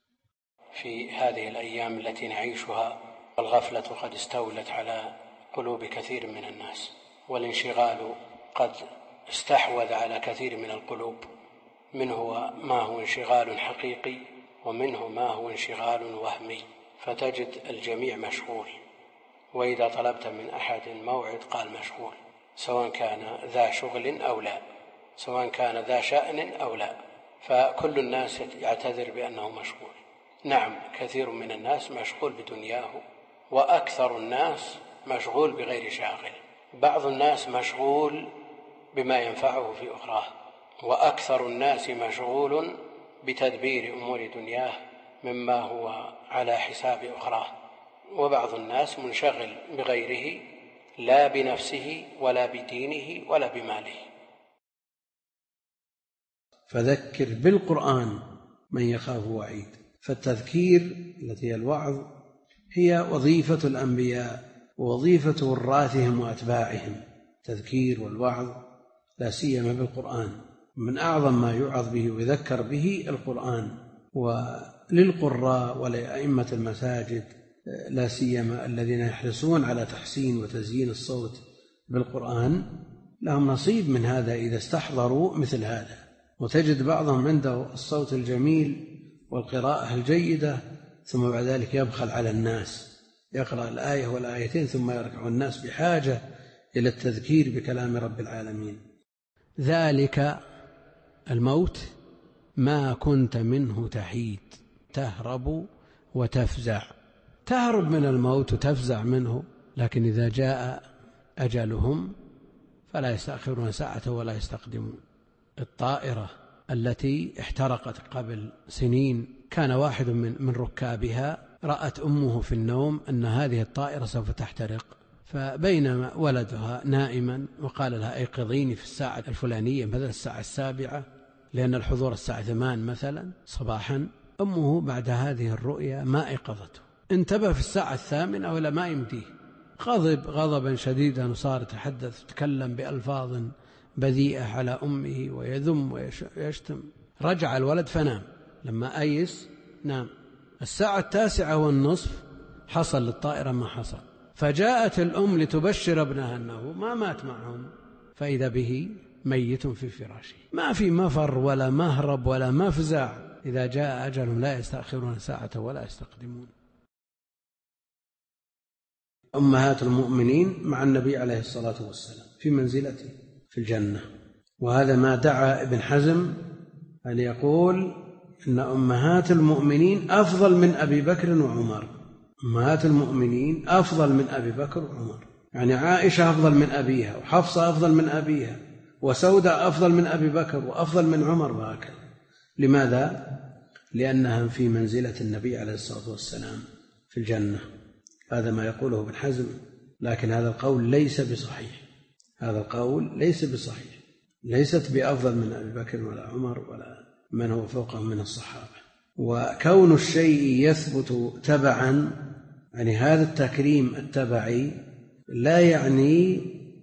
C: في هذه الأيام التي نعيشها الغفلة قد استولت على قلوب كثير من الناس، والانشغال قد استحوذ على كثير من القلوب، منه ما هو انشغال حقيقي ومنه ما هو انشغال وهمي، فتجد الجميع مشغول، وإذا طلبت من أحد موعد قال مشغول، سواء كان ذا شغل أو لا، سواء كان ذا شأن أو لا، فكل الناس يعتذر بأنه مشغول. نعم، كثير من الناس مشغول بدنياه، وأكثر الناس مشغول بغير شاغل. بعض الناس مشغول بما ينفعه في أخراه، وأكثر الناس مشغول بتدبير أمور دنياه مما هو على حساب أخراه، وبعض الناس منشغل بغيره لا بنفسه ولا بدينه ولا بماله.
B: فذكر بالقرآن من يخاف وعيد. فالتذكير التي هي الوعظ هي وظيفة الأنبياء ووظيفة وراثهم وأتباعهم، تذكير والوعظ لا سيما بالقرآن. من أعظم ما يوعظ به ويذكر به القرآن، وللقراء ولأئمة المساجد لا سيما الذين يحرصون على تحسين وتزيين الصوت بالقرآن لهم نصيب من هذا إذا استحضروا مثل هذا. وتجد بعضهم عنده الصوت الجميل والقراءة الجيدة ثم بعد ذلك يبخل على الناس، يقرأ الآية والآيتين ثم يركع الناس بحاجة إلى التذكير بكلام رب العالمين.
A: ذلك الموت ما كنت منه تحيد، تهرب وتفزع. تهرب من الموت وتفزع منه، لكن إذا جاء أجلهم فلا يستأخرون ساعة ولا يستقدمون. الطائرة التي احترقت قبل سنين كان واحد من من ركابها رأت أمه في النوم أن هذه الطائرة سوف تحترق، فبينما ولدها نائما وقال لها أيقظيني في الساعة الفلانية مثلا الساعة السابعة، لأن الحضور الساعة ثمان مثلا صباحا، أمه بعد هذه الرؤيا ما أيقظته، انتبه في الساعة الثامنة ولا ما يمديه، غضب غضبا شديدا وصار يتحدث يتكلم بألفاظ بذيئة على أمه ويذم ويشتم. رجع الولد فنام، لما أيس نام. الساعة التاسعة والنصف حصل للطائرة ما حصل، فجاءت الأم لتبشر ابنها أنه ما مات معهم، فإذا به
B: ميت في فراشه، ما في مفر ولا مهرب ولا مفزع، إذا جاء أجل لا يستأخرون ساعة ولا يستقدمون. أمهات المؤمنين مع النبي عليه الصلاة والسلام في منزلته في الجنة، وهذا ما دعا ابن حزم أن يقول إن أمهات المؤمنين أفضل من أبي بكر وعمر. أمهات المؤمنين أفضل من أبي بكر وعمر، يعني عائشة أفضل من أبيها، وحفصة أفضل من أبيها، وسودة أفضل من أبي بكر وأفضل من عمر، وهكذا. لماذا؟ لأنها في منزلة النبي عليه الصلاة والسلام في الجنة. هذا ما يقوله ابن حزم، لكن هذا القول ليس بصحيح، هذا القول ليس بصحيح، ليست بأفضل من أبي بكر ولا عمر ولا من هو فوقهم من الصحابة. وكون الشيء يثبت تبعا، يعني هذا التكريم التبعي لا يعني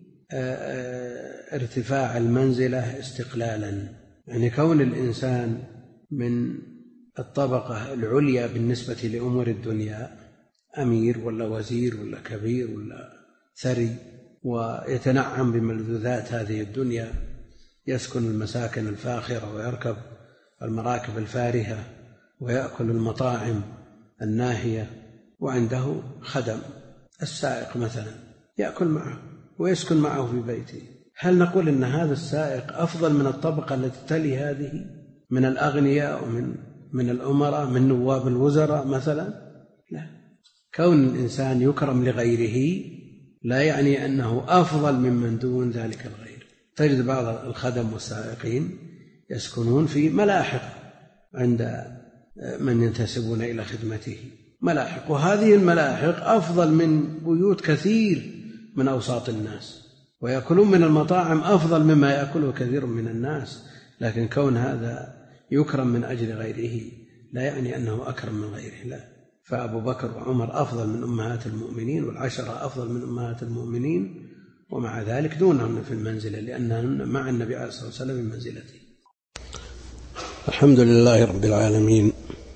B: ارتفاع المنزلة استقلالا، يعني كون الإنسان من الطبقة العليا بالنسبة لأمور الدنيا، أمير ولا وزير ولا كبير ولا ثري، ويتنعم بملذوذات هذه الدنيا، يسكن المساكن الفاخرة ويركب المراكب الفارهة ويأكل المطاعم الناهية، وعنده خدم السائق مثلا يأكل معه ويسكن معه في بيته، هل نقول إن هذا السائق أفضل من الطبقة التي تلي هذه من الأغنياء ومن من الأمراء من نواب الوزراء مثلا؟ لا. كون الإنسان يكرم لغيره لا يعني أنه أفضل ممن دون ذلك الغير. تجد بعض الخدم والسائقين يسكنون في ملاحق عند من ينتسبون إلى خدمته، ملاحق، وهذه الملاحق أفضل من بيوت كثير من أوساط الناس، ويأكلون من المطاعم أفضل مما يأكله كثير من الناس، لكن كون هذا يكرم من أجل غيره لا يعني أنه أكرم من غيره، لا. فأبو بكر وعمر أفضل من أمهات المؤمنين، والعشرة أفضل من أمهات المؤمنين، ومع ذلك دونهن في المنزلة لأنهن مع النبي عليه الصلاة والسلام في منزلته.
A: الحمد لله رب العالمين،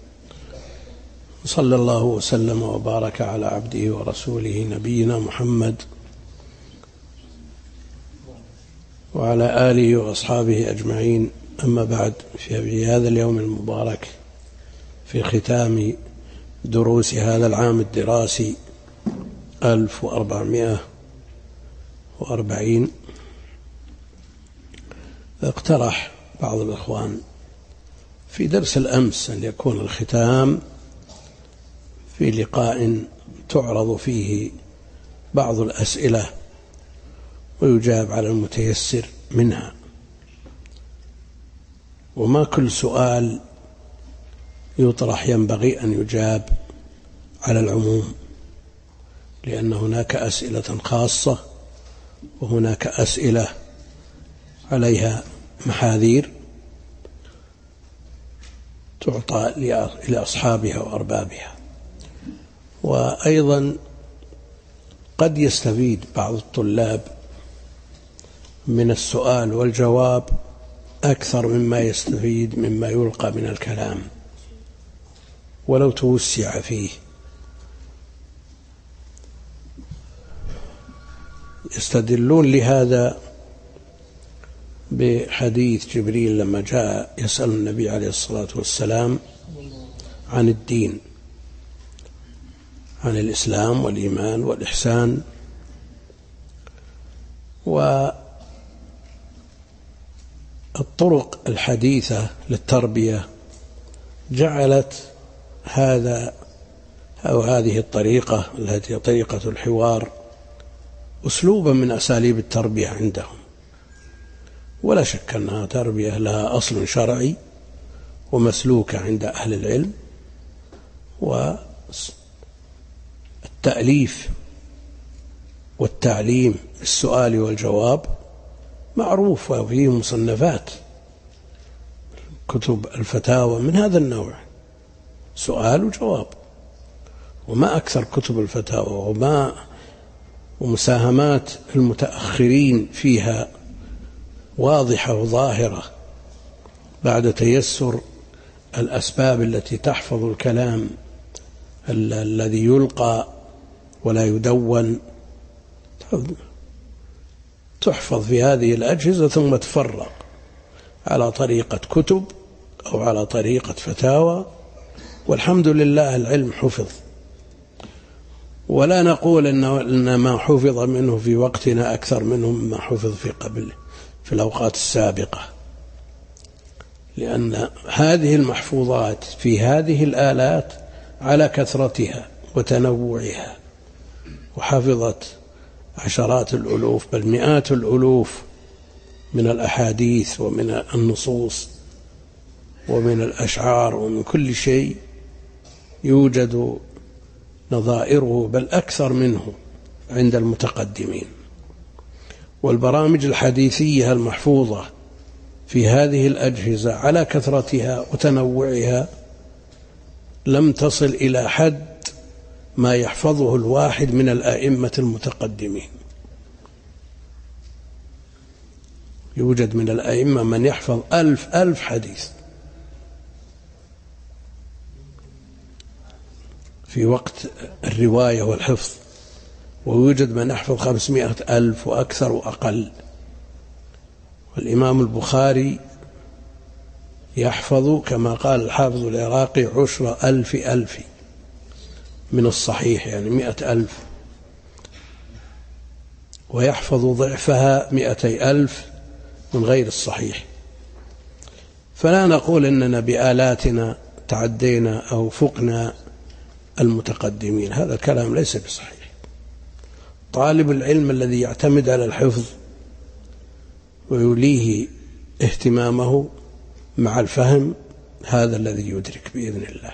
A: صلى الله وسلم وبارك على عبده ورسوله نبينا محمد وعلى آله وأصحابه أجمعين. أما بعد، في هذا اليوم المبارك في ختام دروس هذا العام الدراسي ألف وأربعمائة وأربعين، اقترح بعض الإخوان في درس الأمس أن يكون الختام في لقاء تعرض فيه بعض الأسئلة ويجاب على المتيسر منها، وما كل سؤال يطرح ينبغي أن يجاب على العموم، لأن هناك أسئلة خاصة وهناك أسئلة عليها محاذير تعطى لأصحابها وأربابها. وأيضا قد يستفيد بعض الطلاب من السؤال والجواب أكثر مما يستفيد مما يلقى من الكلام ولو توسع فيه. يستدلون لهذا بحديث جبريل لما جاء يسأل النبي عليه الصلاة والسلام عن الدين، عن الإسلام والإيمان والإحسان، والطرق الحديثة للتربية جعلت هذا أو هذه الطريقة التي هي طريقة الحوار أسلوبا من أساليب التربية عندهم، ولا شك أنها تربية لها أصل شرعي ومسلوكة عند أهل العلم. والتأليف والتعليم السؤال والجواب معروف، وفيه مصنفات كتب الفتاوى من هذا النوع، سؤال وجواب، وما أكثر كتب الفتاوى وما ومساهمات المتأخرين فيها واضحة وظاهرة بعد تيسر الأسباب التي تحفظ الكلام الذي يلقى ولا يدون، تحفظ في هذه الأجهزة ثم تفرق على طريقة كتب أو على طريقة فتاوى، والحمد لله العلم حفظ. ولا نقول إن ما حفظ منه في وقتنا أكثر منه مما حفظ في قبله في الأوقات السابقة، لأن هذه المحفوظات في هذه الآلات على كثرتها وتنوعها، وحفظت عشرات الألوف بل مئات الألوف من الأحاديث ومن النصوص ومن الأشعار ومن كل شيء يوجد نظائره بل أكثر منه عند المتقدمين. والبرامج الحديثية المحفوظة في هذه الأجهزة على كثرتها وتنوعها لم تصل إلى حد ما يحفظه الواحد من الآئمة المتقدمين. يوجد من الآئمة من يحفظ ألف ألف حديث في وقت الرواية والحفظ، ويوجد من يحفظ خمسمائة ألف وأكثر وأقل. والإمام البخاري يحفظ كما قال الحافظ العراقي عشر ألف ألف من الصحيح، يعني مئة ألف، ويحفظ ضعفها مئتي ألف من غير الصحيح. فلا نقول إننا بآلاتنا تعدينا أو فقنا المتقدمين، هذا الكلام ليس بصحيح. طالب العلم الذي يعتمد على الحفظ ويوليه اهتمامه مع الفهم هذا الذي يدرك بإذن الله.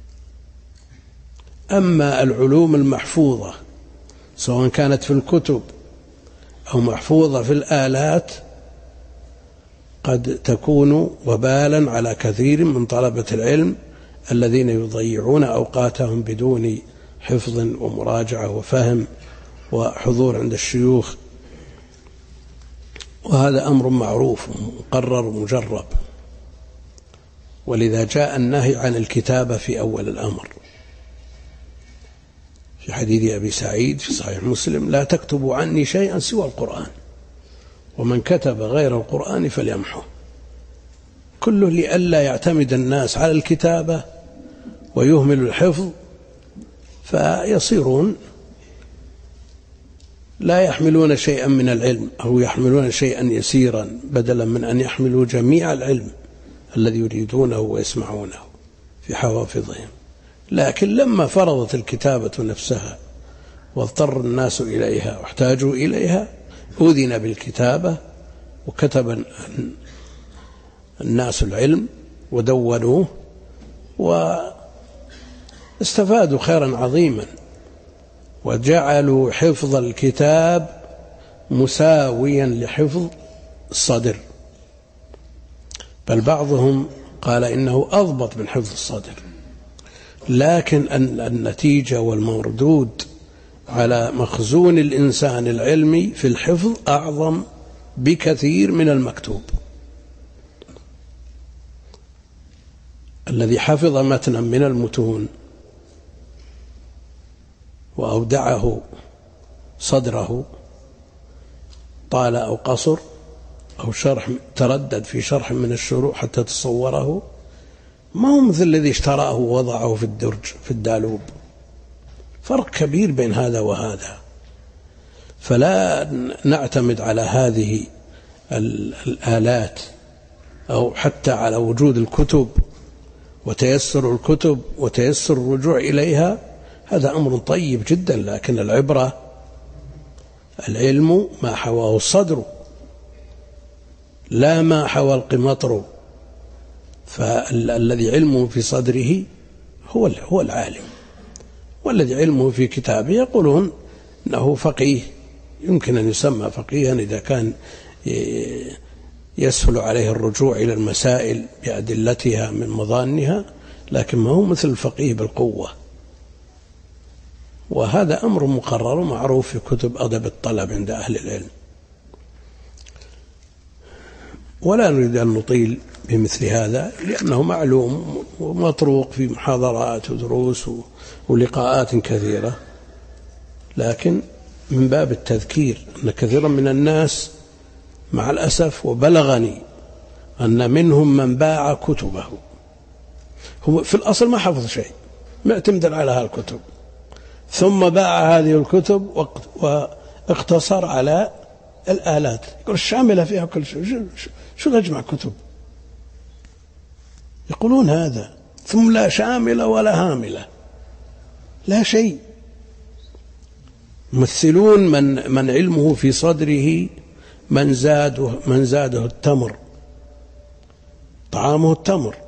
A: أما العلوم المحفوظة سواء كانت في الكتب أو محفوظة في الآلات قد تكون وبالا على كثير من طلبة العلم الذين يضيعون أوقاتهم بدون حفظ ومراجعة وفهم وحضور عند الشيوخ، وهذا أمر معروف مقرر مجرب. ولذا جاء النهي عن الكتابة في أول الأمر في حديث أبي سعيد في صحيح مسلم: لا تكتبوا عني شيئا سوى القرآن، ومن كتب غير القرآن فليمحه. كله لئلا يعتمد الناس على الكتابة ويهمل الحفظ فيصيرون لا يحملون شيئا من العلم أو يحملون شيئا يسيرا بدلا من أن يحملوا جميع العلم الذي يريدونه ويسمعونه في حوافظهم. لكن لما فرضت الكتابة نفسها واضطر الناس إليها واحتاجوا إليها أذن بالكتابة، وكتب الناس العلم ودونوه واستفادوا خيرا عظيما، وجعلوا حفظ الكتاب مساويا لحفظ الصدر، بل بعضهم قال إنه أضبط من حفظ الصدر. لكن النتيجة والمردود على مخزون الإنسان العلمي في الحفظ أعظم بكثير من المكتوب. الذي حفظ متنا من المتون وأودعه صدره طال أو قصر أو شرح تردد في شرح من الشروح حتى تصوره، ما هو مثل الذي اشتراه ووضعه في الدرج في الدالوب. فرق كبير بين هذا وهذا. فلا نعتمد على هذه الآلات أو حتى على وجود الكتب وتيسر الكتب وتيسر الرجوع إليها، هذا أمر طيب جدا. لكن العبرة العلم ما حواه الصدر لا ما حوى القمطر. فالذي علمه في صدره هو هو العالم، والذي علمه في كتابه يقولون أنه فقيه، يمكن أن يسمى فقيها إذا كان يسهل عليه الرجوع إلى المسائل بأدلتها من مظانها، لكن ما هو مثل الفقيه بالقوة. وهذا أمر مقرر معروف في كتب أدب الطلب عند أهل العلم. ولا نريد أن نطيل بمثل هذا لأنه معلوم ومطروق في محاضرات ودروس ولقاءات كثيرة، لكن من باب التذكير أن كثيرا من الناس مع الأسف وبلغني أن منهم من باع كتبه، هو في الأصل ما حفظ شيء، معتمد على هالكتب، ثم باع هذه الكتب واقتصر على الآلات، يقول الشاملة فيها كل شيء، شو نجمع كتب؟ يقولون هذا، ثم لا شاملة ولا هاملة، لا شيء. يمثلون من من علمه في صدره من زاده من زاده التمر، طعامه التمر،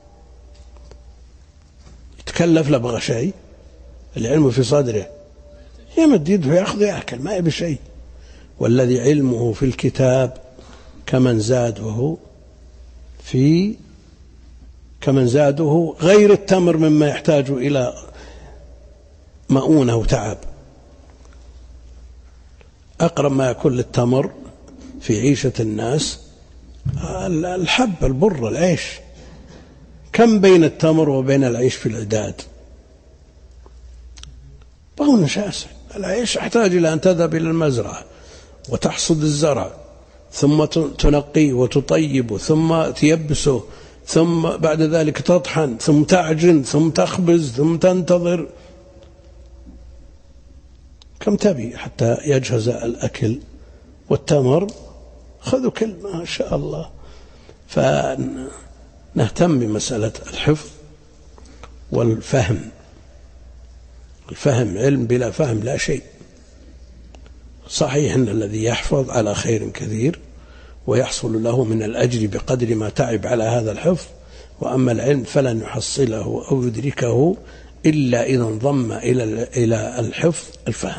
A: يتكلف لا بغى شيء، العلم في صدره يمد يده يأخذ يأكل ما يبي شيء. والذي علمه في الكتاب كمن زاده في كمن زاده غير التمر مما يحتاج إلى مؤونة وتعب. أقرب ما يكون للتمر في عيشة الناس الحب، البر، العيش. كم بين التمر وبين العيش في العداد؟ بون شاسع. العيش يحتاج إلى أن تذهب إلى المزرعة وتحصد الزرع، ثم تنقيه وتطيبه، ثم تيبسه، ثم بعد ذلك تطحن، ثم تعجن، ثم تخبز، ثم تنتظر. كم تبي حتى يجهز الأكل؟ والتمر خذوا كل ما شاء الله. فنهتم بمسألة الحفظ والفهم. الفهم علم، بلا فهم لا شيء. صحيح أن الذي يحفظ على خير كثير ويحصل له من الأجر بقدر ما تعب على هذا الحفظ، وأما العلم فلن يحصله أو يدركه إلا إذا انضم إلى إلى الحفظ الفهم.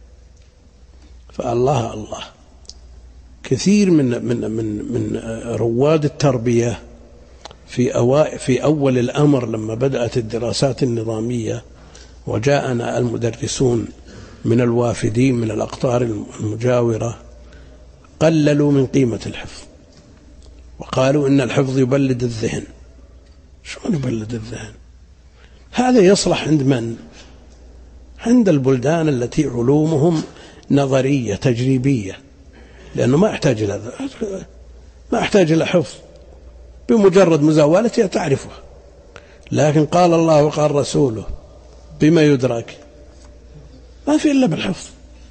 A: فالله الله كثير من من من من رواد التربية في أوائل في أول الأمر لما بدأت الدراسات النظامية وجاءنا المدرسون من الوافدين من الأقطار المجاورة، قللوا من قيمة الحفظ وقالوا إن الحفظ يبلد الذهن. شلون يبلد الذهن؟ هذا يصلح عند من؟ عند البلدان التي علومهم نظرية تجريبية، لأنه ما يحتاج إلى ما يحتاج إلى حفظ، بمجرد مزاولتها تعرفها. لكن قال الله وقال رسوله بما يدرك؟ ما في إلا بالحفظ.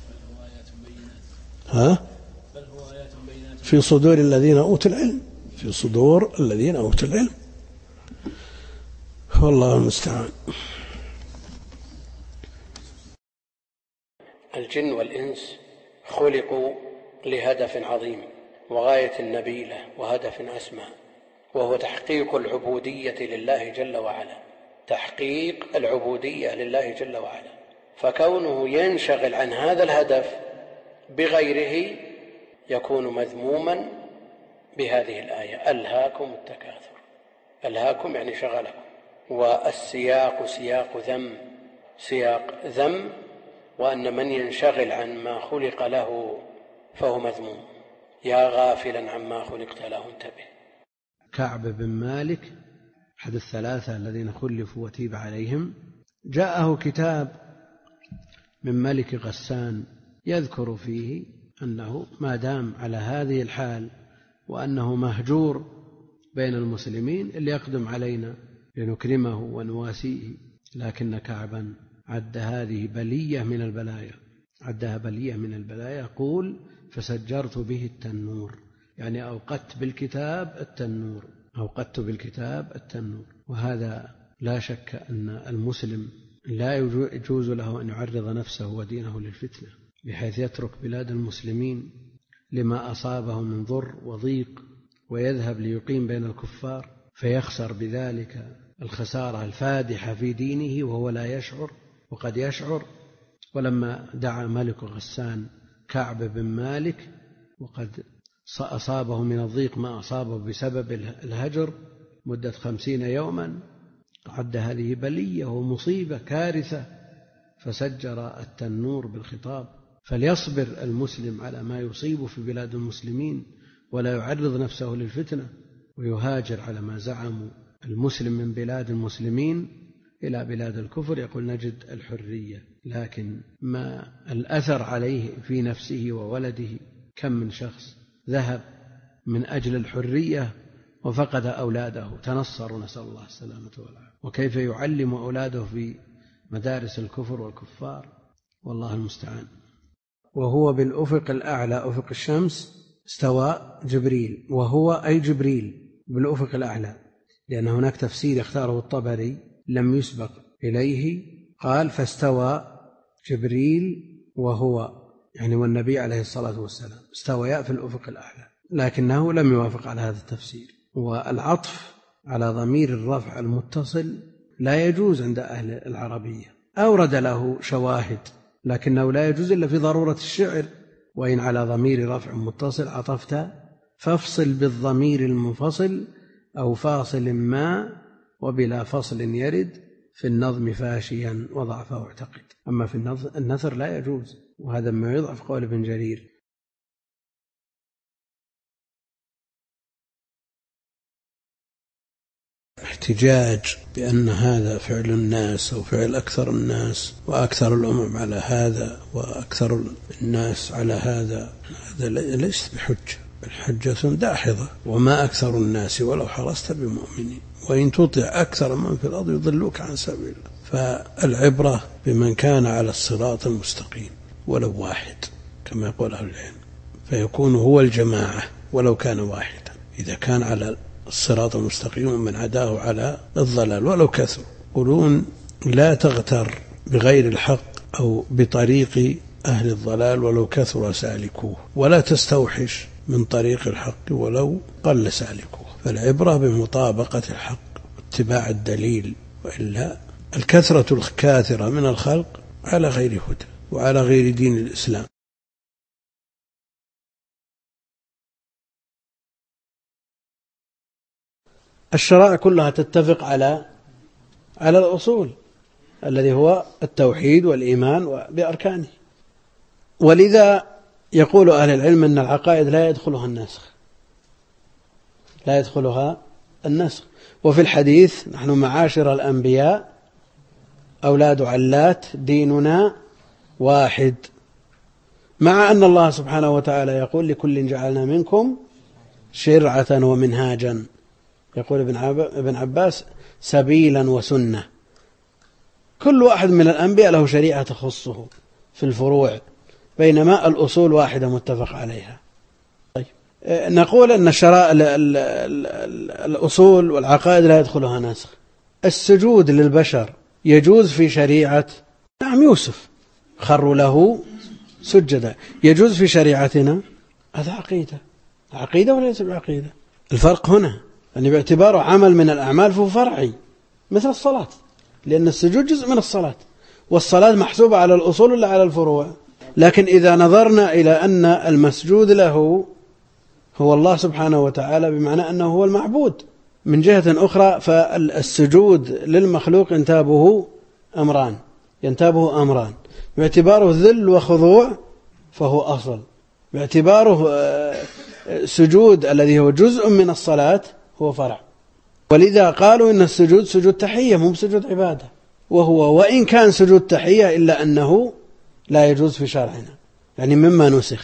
A: ها؟ في صدور الذين أوتوا العلم، في صدور الذين أوتوا العلم. والله المستعان.
B: الجن والإنس خلقوا لهدف عظيم وغاية نبيلة وهدف أسمى، وهو تحقيق العبودية لله جل وعلا، تحقيق العبودية لله جل وعلا. فكونه ينشغل عن هذا الهدف بغيره يكون مذموما بهذه الآية: ألهاكم التكاثر. ألهاكم يعني شغلكم، والسياق سياق ذم، سياق ذم، وأن من ينشغل عن ما خلق له فهو مذموم. يا غافلا عما خلقت له انتبه.
A: كعب بن مالك أحد الثلاثة الذين خلفوا وتيب عليهم، جاءه كتاب من ملك غسان يذكر فيه أنه ما دام على هذه الحال وأنه مهجور بين المسلمين اللي يقدم علينا لنكرمه ونواسيه. لكن كعبا عد هذه بلية من البلايا، عدها بلية من البلايا. يقول: فسجرت به التنور، يعني أوقدت بالكتاب التنور، أوقدت بالكتاب التنور. وهذا لا شك أن المسلم لا يجوز له أن يعرض نفسه ودينه للفتنة، بحيث يترك بلاد المسلمين لما أصابه من ضر وضيق ويذهب ليقيم بين الكفار، فيخسر بذلك الخسارة الفادحة في دينه وهو لا يشعر، وقد يشعر. ولما دعا ملك غسان كعب بن مالك وقد أصابه من الضيق ما أصابه بسبب الهجر مدة خمسين يوما، عد هذه بلية ومصيبة كارثة، فسجر التنور بالخطاب. فليصبر المسلم على ما يصيب في بلاد المسلمين ولا يعرض نفسه للفتنة ويهاجر على ما زعموا المسلم من بلاد المسلمين إلى بلاد الكفر. يقول: نجد الحرية، لكن ما الأثر عليه في نفسه وولده. كم من شخص
B: ذهب من أجل الحرية وفقد أولاده، تنصروا نسأل الله السلامة والعافية، وكيف يعلم أولاده في مدارس الكفر والكفار، والله المستعان. وهو بالأفق الأعلى أفق الشمس استوى جبريل، وهو أي جبريل بالأفق الأعلى، لأن هناك تفسير يختاره الطبري لم يسبق إليه، قال فاستوى جبريل وهو يعني والنبي عليه الصلاة والسلام استويا في الأفق الأعلى، لكنه لم يوافق على هذا التفسير. والعطف على ضمير الرفع المتصل لا يجوز عند أهل العربية، أورد له شواهد لكنه لا يجوز إلا في ضرورة الشعر. وإن على ضمير رفع متصل عطفت فافصل بالضمير المنفصل أو فاصل ما وبلا فصل يرد في النظم فاشيا وضعفه اعتقد. أما في النثر لا يجوز، وهذا ما يضعف قول ابن جرير.
A: احتجاج بأن هذا فعل الناس أو فعل أكثر الناس وأكثر الأمم على هذا وأكثر الناس على هذا، هذا ليس بحجة، الحجة داحضة. وما أكثر الناس ولو حرصت بمؤمنين وإن تطع أكثر من في الأرض يضلوك عن سبيل الله. فالعبرة بمن كان على الصراط المستقيم ولو واحد كما يقول أهل العلم، فيكون هو الجماعة ولو كان واحدا. إذا كان على الصراط المستقيم ومن عداه على الضلال ولو كثر. يقولون لا تغتر بغير الحق أو بطريق أهل الضلال ولو كثر سالكوه، ولا تستوحش من طريق الحق ولو قل سالكوه. فالعبرة بمطابقة الحق واتباع الدليل، وإلا الكثرة الكاثرة من الخلق على غير هدى وعلى غير دين الإسلام.
B: الشرائع كلها تتفق على على الأصول الذي هو التوحيد والإيمان بأركانه، ولذا يقول أهل العلم أن العقائد لا يدخلها النسخ، لا يدخلها النسخ. وفي الحديث نحن معاشر الأنبياء أولاد علات ديننا واحد، مع أن الله سبحانه وتعالى يقول لكل جعلنا منكم شرعة ومنهاجا، يقول ابن عباس سبيلا وسنة. كل واحد من الأنبياء له شريعة تخصه في الفروع، بينما الأصول واحدة متفق عليها. طيب. نقول أن الشرائع الأصول والعقائد لا يدخلها نسخ. السجود للبشر يجوز في شريعة نعم يوسف خروا له سجدا، يجوز في شريعتنا. هذا عقيدة، عقيدة وليس بعقيدة. الفرق هنا يعني باعتباره عمل من الأعمال فهو فرعي مثل الصلاة، لأن السجود جزء من الصلاة، والصلاة محسوبة على الأصول ولا على الفروع. لكن إذا نظرنا إلى أن المسجود له هو الله سبحانه وتعالى بمعنى أنه هو المعبود، من جهة أخرى فالسجود للمخلوق ينتابه أمران ينتابه أمران باعتباره ذل وخضوع فهو أصل، باعتباره سجود الذي هو جزء من الصلاة هو فرع. ولذا قالوا إن السجود سجود تحية مو سجود عبادة، وهو وإن كان سجود تحية إلا أنه لا يجوز في شرعنا، يعني مما نسخ.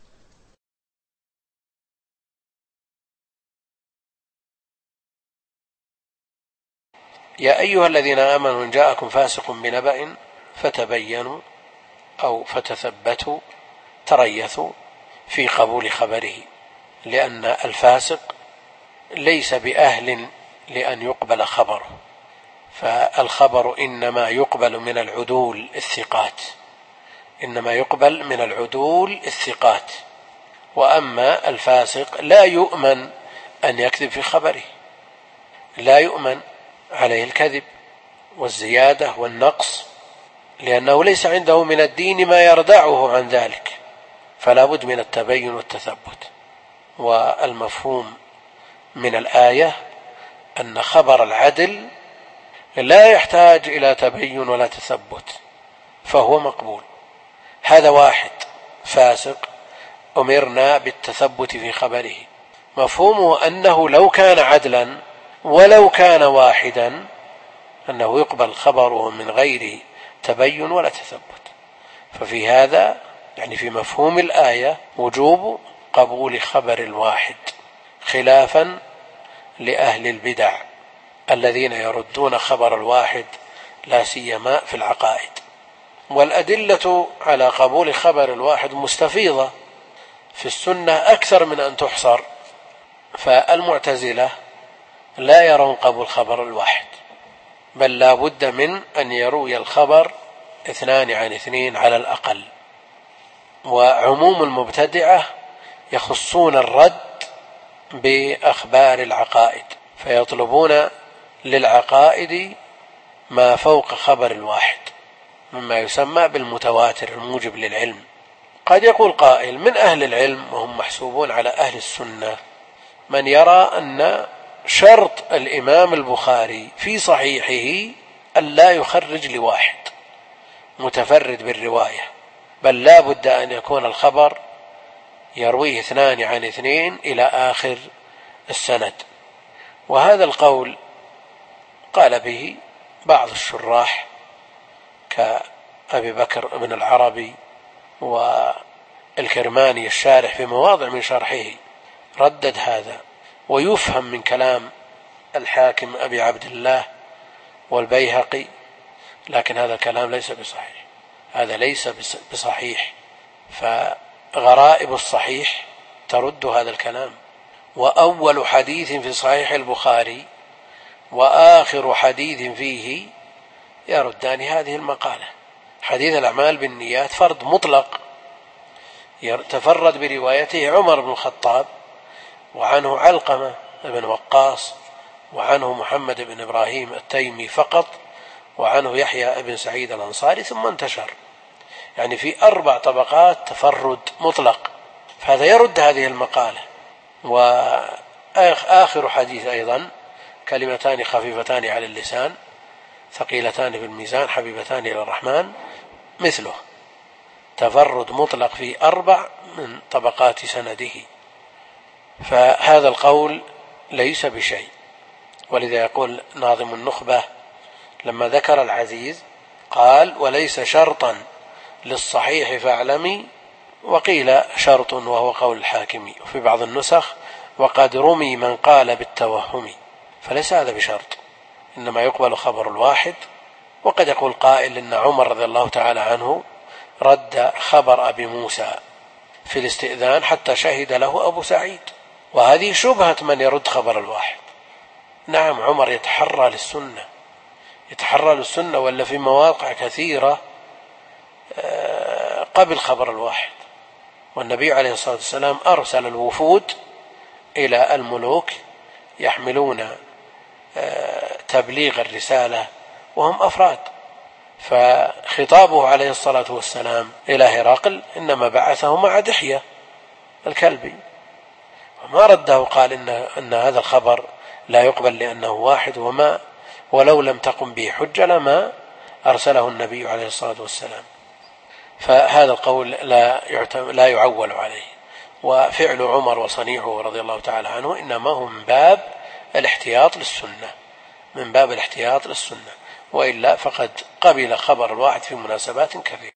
C: يا أيها الذين آمنوا إن جاءكم فاسق بنبأ فتبينوا أو فتثبتوا تريثوا في قبول خبره، لأن الفاسق ليس بأهل لأن يقبل خبره، فالخبر إنما يقبل من العدول الثقات إنما يقبل من العدول الثقات وأما الفاسق لا يؤمن أن يكذب في خبره، لا يؤمن عليه الكذب والزيادة والنقص، لأنه ليس عنده من الدين ما يردعه عن ذلك، فلا بد من التبين والتثبت. والمفهوم من الآية أن خبر العدل لا يحتاج إلى تبين ولا تثبت فهو مقبول. هذا واحد فاسق أمرنا بالتثبت في خبره، مفهومه أنه لو كان عدلا ولو كان واحدا أنه يقبل خبره من غير تبين ولا تثبت. ففي هذا يعني في مفهوم الآية وجوب
B: قبول خبر الواحد، خلافا لأهل البدع الذين يردون خبر الواحد لا سيما في العقائد. والأدلة على قبول خبر الواحد مستفيضة في السنة أكثر من أن تحصر، فالمعتزلة لا يرون قبول خبر الواحد، بل لا بد من أن يروي الخبر اثنان عن اثنين على الأقل. وعموم المبتدعة يخصون الرد بأخبار العقائد، فيطلبون للعقائد ما فوق خبر الواحد مما يسمى بالمتواتر الموجب للعلم. قد يقول قائل من أهل العلم وهم محسوبون على أهل السنة من يرى أن شرط الإمام البخاري في صحيحه أن لا يخرج لواحد متفرد بالرواية، بل لا بد أن يكون الخبر يرويه اثنان عن اثنين إلى آخر السند. وهذا القول قال به بعض الشراح كأبي بكر بن العربي والكرماني الشارح في مواضع من شرحه ردد هذا، ويفهم من كلام الحاكم أبي عبد الله والبيهقي، لكن هذا الكلام ليس بصحيح، هذا ليس بصحيح، فغرائب الصحيح ترد هذا الكلام. وأول حديث في صحيح البخاري وآخر حديث فيه يردان هذه المقالة. حديث الأعمال بالنيات فرد مطلق تفرد بروايته عمر بن الخطاب، وعنه علقمة بن وقاص، وعنه محمد بن إبراهيم التيمي فقط، وعنه يحيى بن سعيد الأنصاري، ثم انتشر، يعني في أربع طبقات تفرد مطلق، فهذا يرد هذه المقالة. وآخر حديث أيضا كلمتان خفيفتان على اللسان ثقيلتان في الميزان حبيبتان إلى الرحمن مثله، تفرد مطلق في أربع من طبقات سنده، فهذا القول ليس بشيء. ولذا يقول ناظم النخبة لما ذكر العزيز قال وليس شرطا للصحيح فاعلمي، وقيل شرط وهو قول الحاكمي، وفي بعض النسخ وقد رمي من قال بالتوهم، فليس هذا بشرط، إنما يقبل خبر الواحد. وقد يقول قائل إن عمر رضي الله تعالى عنه رد خبر أبي موسى في الاستئذان حتى شهد له أبو سعيد، وهذه شبهة من يرد خبر الواحد. نعم عمر يتحرى للسنة، يتحرى للسنة، ولا في مواقع كثيرة قبل خبر الواحد، والنبي عليه الصلاة والسلام أرسل الوفود إلى الملوك يحملون تبليغ الرسالة وهم أفراد، فخطابه عليه الصلاة والسلام إلى هرقل إنما بعثه مع دحية الكلبي، وما رده قال إن, إن هذا الخبر لا يقبل لأنه واحد، وما ولو لم تقم به حجة لما أرسله النبي عليه الصلاة والسلام. فهذا القول لا, لا يعول عليه. وفعل عمر وصنيعه رضي الله تعالى عنه إنما هو من باب الاحتياط للسنة، من باب الاحتياط للسنة، وإلا فقد قبل خبر الواحد في مناسبات كثيرة.